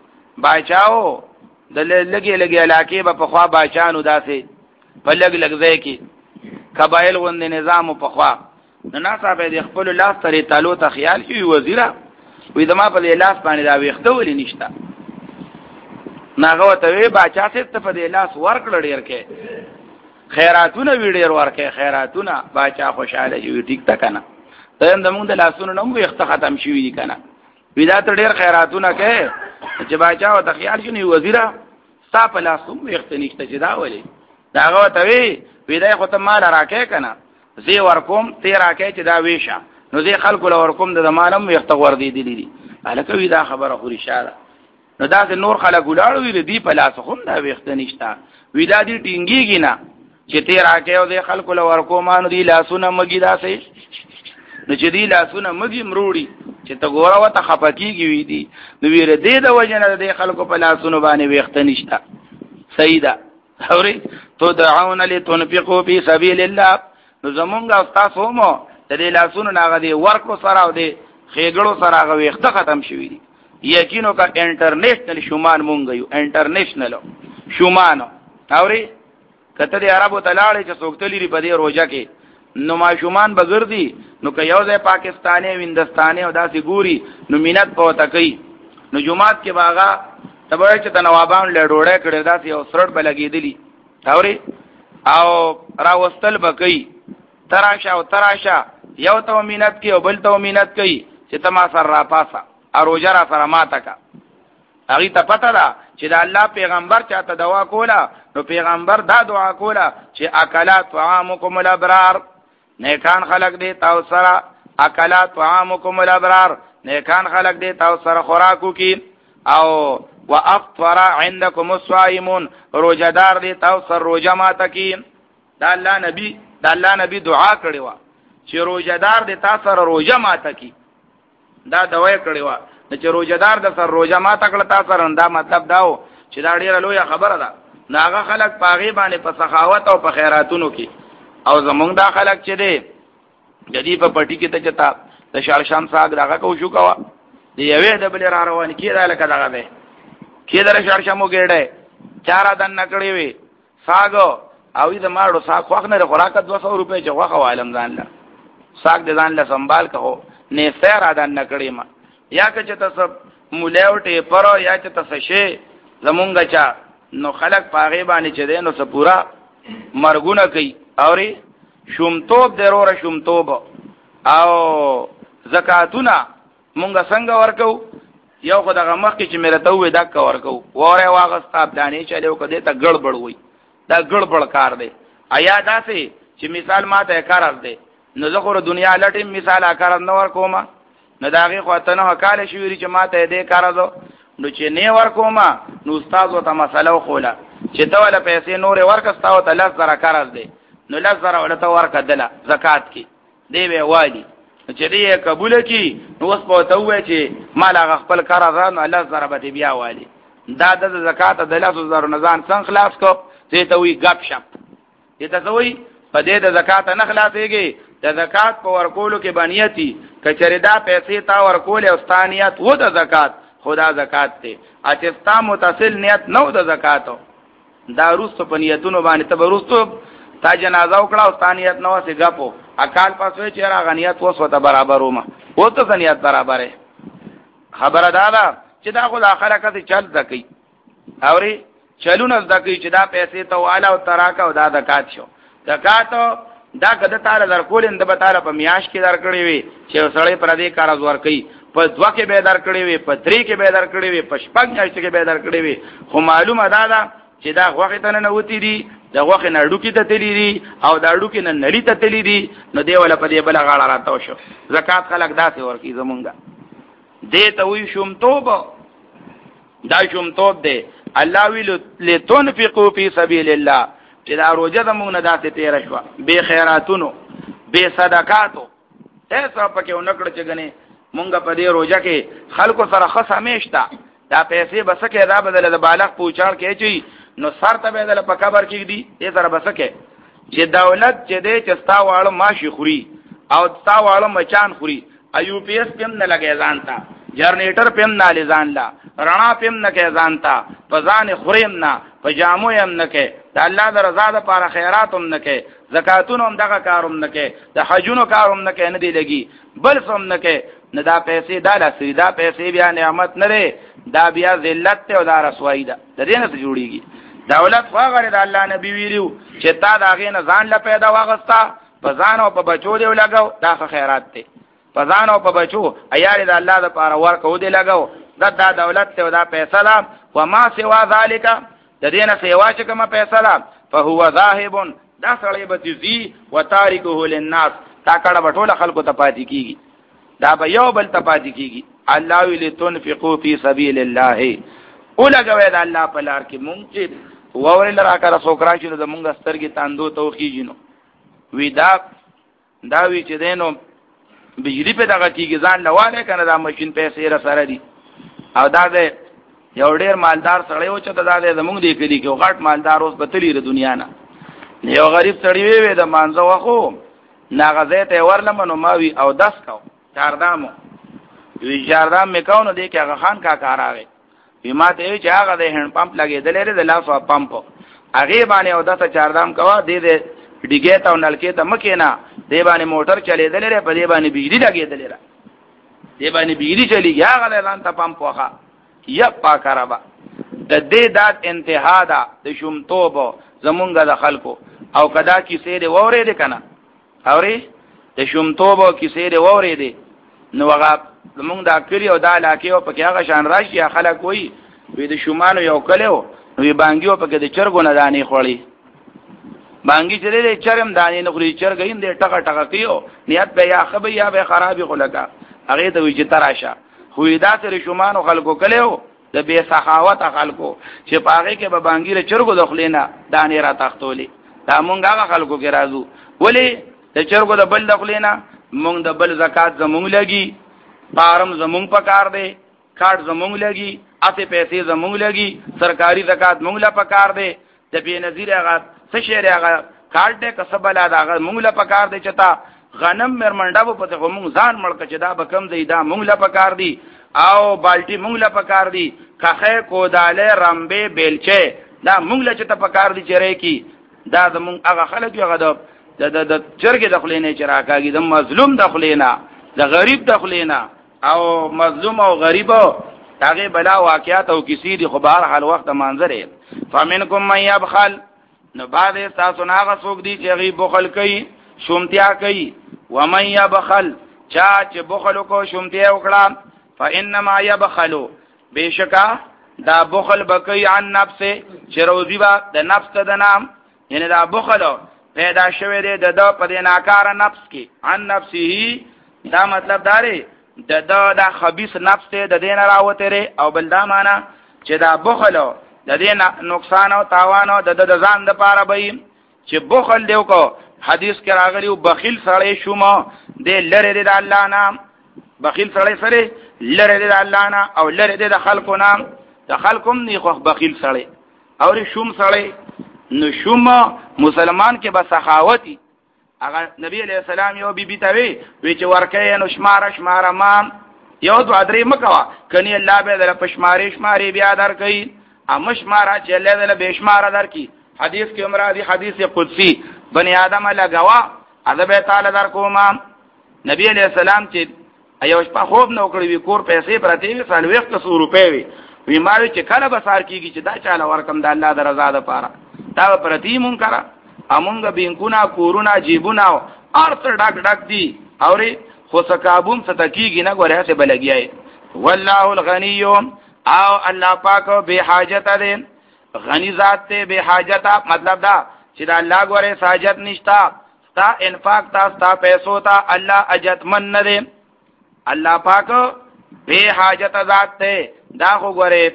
باچاو د لګي لګي علاقې په خوا باچانو داسي په لګ لګ ځای کې قبایل غوند نظام په خوا نو ناصابه د خپل لاس ترې تعالو ته خیال شي وزیره وې دما په لاس باندې دا وېخته ولې نشته ناغه ته وی باچا څه ته په لاس ورکړ ډیر کې خیراتونه وی ډیر ورکه خیراتونه باچا خوشاله شي ټیک تا کنه ته هم زمونږ د لاسونو نوم وېخته ختم شي دي کنه وی دا ته ډیر خیراتونه کې چې باچا او د خیال شنو وزیره صاحب لاسوم وېخته نشته چې دا ولې داغه ته وی وی دا خو ته مال راکې کنه زی ورکوم تی راکې چې دا ویشه نو زی خلکو لور کوم د زمانم ویخته ور دي دي دي الکه وی دا خبره خوري شاله نو دا نور خلک ولاړو وی دی په لاس خو دا ویخته نشته وی دا دی ټینګیږي نه چې تی راکې او د خلکو لور کومانو دی لاسونه مګی داسې نو چې دی لاسونه مګی مروړي چې ته ګوره وته خپکیږي وی دی نو ویره دې د وجنه د خلکو په لاسونو باندې ویخته نشته سیدا اوري تو دعون لتنفقوا فی سبیل الله نو زمونږ استاد همو د دې لاسونو ناغه دی ورکو سره او دی خېګړو سره هغه ویخته ختم شوی دی یقینو کا انټرنیشنل شومان مونږ یو انټرنیشنل شومان اوري کته دی عربو تلاړي چې څوکتلی ری په دې روزه کې نو ما شومان بغردي نو که یو ځای پاکستاني او هندستاني او داسې ګوري نو مینت پوته کوي نو جمعات کې باغا تبه چې تنوابان له ډوړې کړي داسې یو سرټ بلګېدلی اوري او راوستل بکې تراشه او تراشه یو ته مینت کې او بل ته مینت کوي چې تما سر را پاسا اروجه را سره ماته کا هغه ته پته ده چې د الله پیغمبر چاته دعا کوله نو پیغمبر دا دعا کوله چې اکلات طعامکم الابرار نیکان خلق دې تاسو سره اکلات طعامکم الابرار نیکان خلق دې تاسو سره خوراکو کی او وافطر عندكم الصائمون روزدار دې تاسو سره روزه ماته کی دا الله نبی دا الله نبی دعا کړی و چې روزدار دې تاسو سره روزه ماته کی دا دعا کړی و چې روزدار د سر روزه ما تکړه تاسو رنده مطلب داو چې دا ډیره لویه خبره ده ناغه خلک پاغي باندې په سخاوت او په خیراتونو کې او زمونږ دا خلک چې دی جدي په پټي کې ته چتا د شال شام ساګ داغه کو شو کوا دی یوه د بل را روان کیدا لکه داغه ده کیدره شال شامو ګړې چار دن نکړې وي ساګ او دې ماړو ساګ خوښ نه خوراک دوه سوه روپے چې خوخه عالم ځان لا ساګ دې ځان لا سنبال کهو نه سیر ادا نکړې ما یا که چې تاسو مولیوټې پر یا چې تاسو شي زمونږ چا نو خلق پاغه باندې چې دینو څه پورا مرګونه کوي اوري شومتوب درور شومتوب او زکاتونه مونږ څنګه ورکو یو خدغه مخ کې چې مې ته وې دا کا ورکو وره واغستا پلانې چلو کده ته ګړبړ وای دا ګړبړ کار دی ایا داسې چې مثال ماته کار دی نو زه خو دنیا لټې مثال کار نه ورکوما نو داغه خواته نه کال شویری چې ماته دې کار زو نو چې نه ورکوما نو استاد وته مسله خوله چې ته ولا پیسې نور ورکستاو ته لږ زره کار دی نو لږ زره ولته ورکدله زکات کې دی به والی چې دې قبول کی نو اوس په ته وای چې مال خپل کار راځنو الله زره به بیا والی دا د زکات د لاسو زره نزان څنګه خلاص کو ته ته وی غپ شپ دې ته وی په دې د زکات نه خلاصيږي د زکات په ورکولو کې بنیتی کچره دا پیسې تا ورکول او ستانیت و د زکات خدا زکات ته اچستا متصل نیت نو د زکاتو دا روستو په نیتونو باندې ته روستو تا جنازه وکړه او ستانیت نو سه غپو اکال پاسوي چې را غنیت وسو ته برابر ومه و ته غنیت برابر خبره دا چې دا خو د اخره کته چل زکی اوري چلونه زکی چې دا پیسې ته والا او تراکا او دا زکات شو زکات دا کده تعالی درکول اند به تعالی په میاش کې درکړې وي چې سړی پر دې کار ازور کوي په دوا کې به درکړې وي په درې کې به درکړې وي په شپږ میاشتې کې به درکړې وي خو معلومه ده دا چې دا غوښه ته نه وتی دي دا غوښه نه ډوکی ته تللی دي او دا ډوکی نه نړی ته تللی دي نو دی ولا په دې بل غاړه راته شو زکات خلق داسې ورکی زمونږه دې ته وی شوم توبه دا شوم توب دی الله ویل لتنفقوا فی سبیل الله چې دا روزه زمونږ نه داسې تیر شو به خیراتونو به صدقاتو ایسا پکې ونکړه چې غني مونږ په دې روزه کې خلکو سره خصه میشتا دا پیسې بسکه دا بدل د بالغ پوچاړ کې چي نو سر ته بدل په قبر کې دي دې سره بسکه چې دولت چې دې چستا واړو ماشي خوري او تا واړو مچان خوري ایو پی ایس پم نه لګي ځانتا جنریټر پم نه لزان لا رڼا پم نه کې ځانتا پزان خوریم نه پجامو يم نه کې د الله د رضا لپاره خیراتم نه کې زکاتونو هم دغه کاروم نه کې د حجونو کاروم نه کې نه دی لګي بل څوم نه کې نه دا پیسې دا لاسي دا پیسې بیا نعمت نه لري دا بیا ذلت ته او دا رسوایی ده د دې نه جوړیږي دولت واغره د الله نبی ویلو چې تا دا غې نه ځان لا پیدا واغستا په ځان او په بچو دی لګاو دا خیرات ته په ځان او په بچو ایاله د الله د پاره ورکو دی لګاو دا د دولت ته دا پیسې لا و ما سوا ذالک د دې نه سیوا چې کومه پیسې لا فهو ذاهب دا سړی به تزي وتارکه للناس تا کړه بټول خلکو ته پاتې کیږي دا به یو بل ته پاتې کیږي الله ویل تنفقوا فی سبیل الله اولګوي د الله په لار کې مونږ چې وورل راکړه سوکرا چې د مونږ سترګې تاندو توخیږي نو وی دا دا وی چې دینو بجلی په دغه کېږي ځان لواله کنه دا ماشين پیسې را سره دي او دا دې یو ډیر مالدار سړی و چې دا دې زمونږ دی کلی کې غټ مالدار اوس بتلی ر دنیا نه یو غریب سړی وی د مانځه واخو ناغزه ته ورلم نو ماوی او دس کو چاردامو وی چاردام میکاو نو دې کې هغه خان کا کار راغی وی ما ته چې هغه د هند پمپ لګېدل لري د لاسو پمپ هغه باندې او دس چاردام کوا دې دې ډیګه ته نلکې ته مکینا دې باندې موټر چلیدل لري په دې باندې بجلی لګېدل لري دې باندې بجلی چلی هغه لاندې ته پمپ واخا یا پاکربا د دې دات انتها ده د شومتوب زمونږه د خلکو او کدا کیسې دی وورې دي کنه اوري د شومتوب کیسې دی وورې دي نو هغه زمونږ د اکثری او د علاقې او پکې هغه شان راشي خلک وي وې د شومانو یو کلو نو بانګیو پکې د چرګو نه دانی خوري بانګی چې دې چرم دانی نه خوري چرګین دې ټکا ټکا کیو نیت به یا خبي یا به خرابي خلکا هغه ته وی چې تراشه خوې دا سره شومانو خلکو کلو د بے سخاوت خلکو چې پاغه کې به بانګی له چرګو دخلینا دانی را تختولې دا مونږ هغه خلکو کې راځو ولی د چرګو د بل دخلینا مونږ د بل زکات زمونږ لګي پارم زمونږ پکار دی کارت زمونږ لګي اته پیسې زمونږ لګي سرکاري زکات مونږ لا پکار دی د بے نظیر هغه څه شی هغه کارت دې کسب لا دا مونږ لا پکار دی چتا غنم مرمنډاو په ته مونږ ځان مړک چې دا بکم دی دا مونږ لا پکار دی او بالټي مونږ لا پکار دی کخه کوداله رمبه بیلچه دا مونږ لا چې ته پکار دی چرې کی دا زمونږ هغه خلک یو غد د د چرګ دخلینه چې راکاږي د مظلوم دخلینا د غریب دخلینا او مظلوم او غریب هغه بلا واقعات او کسی دی خو بهر حال وخت منظره فمنکم من يبخل نو بعد تاسو ناغه څوک دی چې غي بخل کوي شومتیا کوي ومن يبخل چا چې بخل کو شومتیا وکړه فانما يبخل بشکا دا بخل بکی عن نفس چې روزي با د نفس د نام یعنی دا بخل پیدا شوی دی د د په ناکاره نفس کې عن نفسه دا مطلب داري د د د خبيث نفس ته د دین راوته او بل دا معنا چې دا بخل د دین نقصان او تاوان او د د ځان د پاره به چې بخل دیو کو حدیث کې راغلی او بخیل سړی شوم د لره د الله نام بخیل سړی سره لره د الله نام او لره د خلکو نام د خلکم نه خو بخیل سړی او شوم سړی نو شوم مسلمان کې به سخاوتي هغه نبی علیہ السلام یو بیبي ته وی وی چې ورکه نو شمار شمار ما یو دو ادري مکوا کني الله به در پشماري شماري بیا در کوي ام شمار چې الله دې به شمار در کی حدیث کې عمره دي حدیث قدسی بني ادم لګوا ادب تعالی در کوما نبی علیہ السلام چې ایو شپه خوب نو کړی وی کور پیسې پرتی وی سال وخت سو روپے وی وی ماوی چې کله بسار کیږي چې دا چاله ورکم د الله د رضا ده پاره دا پرتی مون کرا امونګه بینکونا کورونا جیبونا ارث ډک ډک دی اوري خو سکابوم ستکیږي نه غوړه ته بلګیای والله الغنی او الله پاک به حاجت ده غنی ذات ته به حاجت مطلب دا چې دا الله غوړه حاجت نشتا تا انفاق تا تا پیسو تا الله اجت من نه ده الله پاک به حاجت ذات ته دا خو غوړه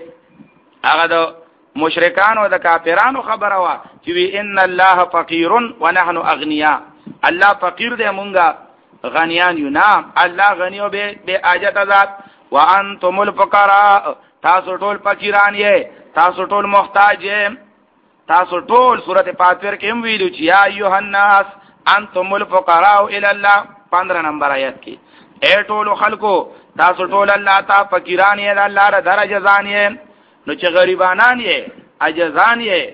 هغه د مشرکان او د کافرانو خبره وا چې وی ان الله فقیر ونحن اغنیاء الله فقیر دی مونږه غنیان یو نام الله غنی او به به حاجت ذات وانتم الفقراء تاسو ټول فقیران یې تاسو ټول محتاج یې تاسو ټول سورته فاتحه کې هم ویلو چې یا ایها الناس انتم الفقراء الى الله پندرہ نمبر آیت کې اے ټول خلکو تاسو ټول الله ته فقیران یې الله را درجه ځان یې نو چې غریبانان یې عجزان یې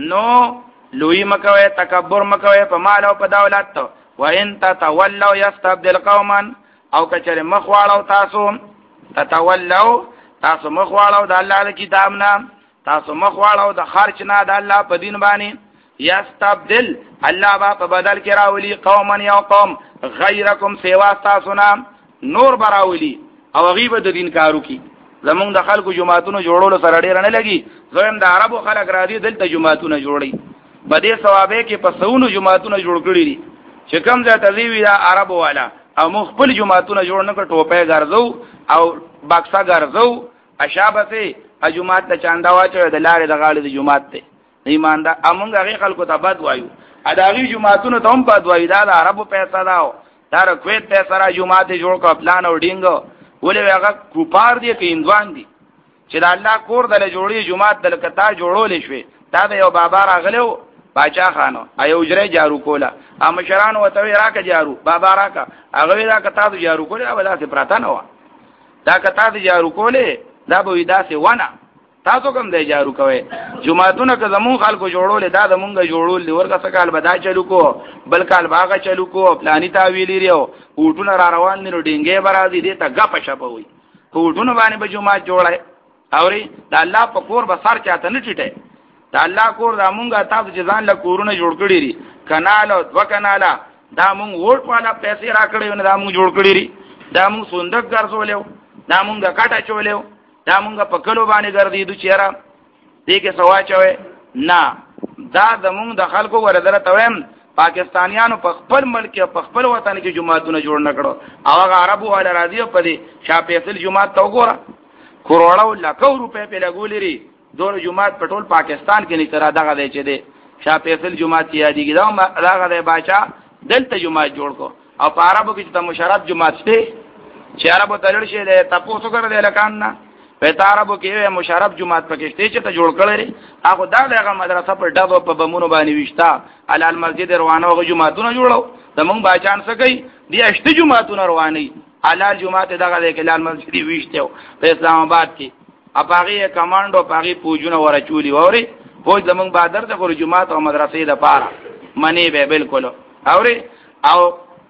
نو لوی مکوي تکبر مکوي په مال او په دولت و ان تتولوا يستبدل قوما او کچره مخواړو تاسو تتولوا تاسو مخواړو د الله کتاب نه تاسو مخواړو د خرچ نه د الله په دین باندې يستبدل الله با په بدل کې راولي قوما یو قوم غیرکم سوا تاسو نه نور براولي او غیبه د دین کارو کی زمونږ د خلکو جماعتونو جوړولو سره ډیر نه لګي زم د عربو خلک را دي دلته جماعتونه جوړي بده ثوابه کې په سونو جماعتونه جوړ کړی دي چې کوم ځای تزوی دا عربو والا او مخبل جماعتونه جوړ نه کړ ټوپه ګرځو او باکسا ګرځو اشابه سي جماعت ته چاندا واچو د لارې د غاړې د جماعت ته ایمان دا امونږ هغه خلکو ته بد وایو اداغي جماعتونه ته هم بد وایي دا د عربو پیسې داو دا کویت پیسې را جماعت جوړ کو پلان او ډینګو ولې هغه کوپار دي کې اندوان دي چې د الله کور دل جوړي جماعت دل کتا جوړول شوي دا د یو بابا راغلو باچا خانو ایو اجره جارو کولا ا مشران وته راکه جارو بابا راکه هغه دا کتا جارو کوله او دا سي پراته نه و دا کتا جارو کوله دا به ودا سي ونه تاسو کوم دی جارو کوي جمعهتونه که زمون خلکو جوړول دا د مونږه جوړول ورګه سکال بدا چلو کو بل کال باغه چلو کو پلاني تاویلی ریو اوټونه را روان دي نو ډینګې برازي دي ته غپ شپوي اوټونه باندې به جمعه جوړای اوري دا الله په کور به سر چاته نه ټټه دا الله کور دا مونږه تاسو چې ځان له کورونه جوړ کړی دي کنال او دو کناله دا مونږ ووټ والا پیسې را کړی نه دا مونږ جوړ کړی دي دا مونږ صندوق ګرځولیو دا مونږه کاټه چولیو دا مونږه په کلو باندې ګرځې دو چیرې دې کې سوا چوي نه دا زمونږ د خلکو ورته تویم پاکستانیانو په خپل ملک په خپل وطن کې جماعتونه جوړ نکړو او هغه عربو ولا راځي په دې شاپېسل جماعت تو ګوره کروڑو لکو روپے په لګولري دور جماعت په ټول پاکستان کې نه تر دغه دی چې دی شاپېسل جماعت یادېږي دا هغه د باچا دلته جماعت جوړ کو او په عربو کې د مشرف جماعت شته چې عربو تلل شي له تاسو کړه د لکان نه په عربو کې مشرف جماعت پکې شته چې ته جوړ کړی هغه دا دغه مدرسه په ډبو په بمونو باندې وشتا علال مسجد روانه او جماعتونه جوړو زمونږ باچان څه کوي دی اشته جماعتونه رواني علال جماعت دغه د کلال مسجد وشته په اسلام آباد کې اپاغي کمانډو پاغي پوجونه ورچولي ووري خو زمونږ بادر ته ګور جماعت او مدرسې د پاره منی به بالکل اوري او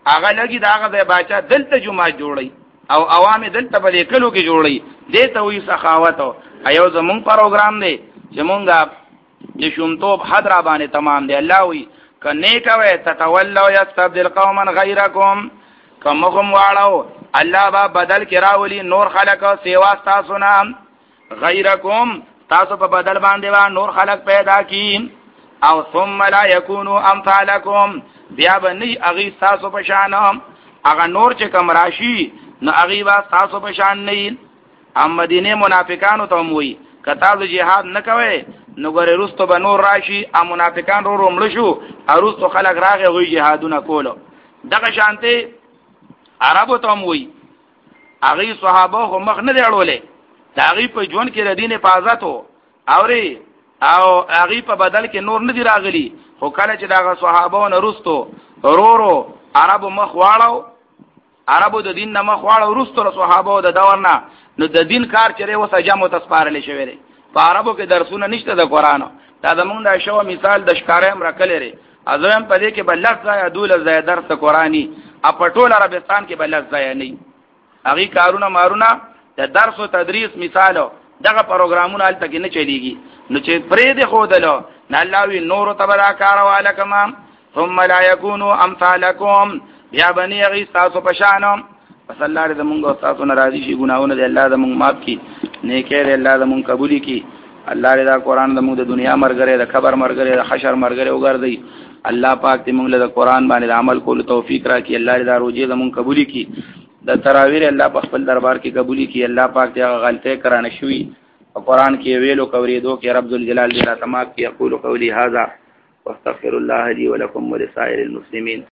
هغه لګي داغه د باچا دلته جمعه جوړي او عوام دلته په کلو کې جوړي دې ته وی سخاوت ایو زمون پروګرام دی چې مونږه د شومتوب حضر باندې تمام دی الله وی کنه کوي تتولوا یستبدل قوما غیرکم کمغم واړو الله با بدل کراولی نور خلق سیوا تاسو نه غیرکم تاسو په بدل باندې وا نور خلق پیدا کی او ثم لا یکونوا امثالکم بیا باندې اغي تاسو په شان هغه نور چې کم راشي نو اغي با تاسو په شان نه ام مدینه منافقانو ته موي کتاب جهاد نه کوي نو ګره رستو به نور راشي ام منافقان رو رومل شو ارستو خلق راغه وی جهادونه کولو دغه شانته عربو ته موي اغي صحابه هم مخ نه دیړولې داغي په جون کې ردین حفاظت اوري او اغي په بدل کې نور نه دی راغلي خو کله چې داغه صحابه نه رستو رورو عربو مخ واړو عربو د دین نه مخ واړو رستو صحابه د دور نه نو د دین کار چره وسه جمع تسپارل شوی دی په عربو کې درسونه نشته د قران دا زمونږ د شو مثال د شکارم راکلې لري ازم په دې کې بلغ ځای دول ځای درس قرآنی په ټول عربستان کې بلغ ځای نه اغي کارونه مارونه د درس او تدریس مثالو دغه پروګرامونه الته کې نه چلیږي نو چې پرې د خودلو نه الله وی نور تبرا کارواله ثم لا يكونوا امثالكم یا بني غي تاسو پشانم صلی الله علیه زمونږ استاد ناراضي شي ګناونه دی الله زمونږ معاف کړي نیکه دی الله زمونږ قبول کړي الله دې دا قران زمونږ د دنیا مرګره د خبر مرګره د حشر مرګره وګرځي الله پاک دې موږ له قران باندې عمل کولو توفیق راکړي الله دې دا روزي زمونږ قبول کړي د تراویر الله په خپل دربار کې قبول کړي الله پاک دې غلطه کرانه شوی او قران کې ویلو کوریدو کې رب ذل جلال دې را تمام کې اقول قولي هذا واستغفر الله لي ولكم ولسائر المسلمين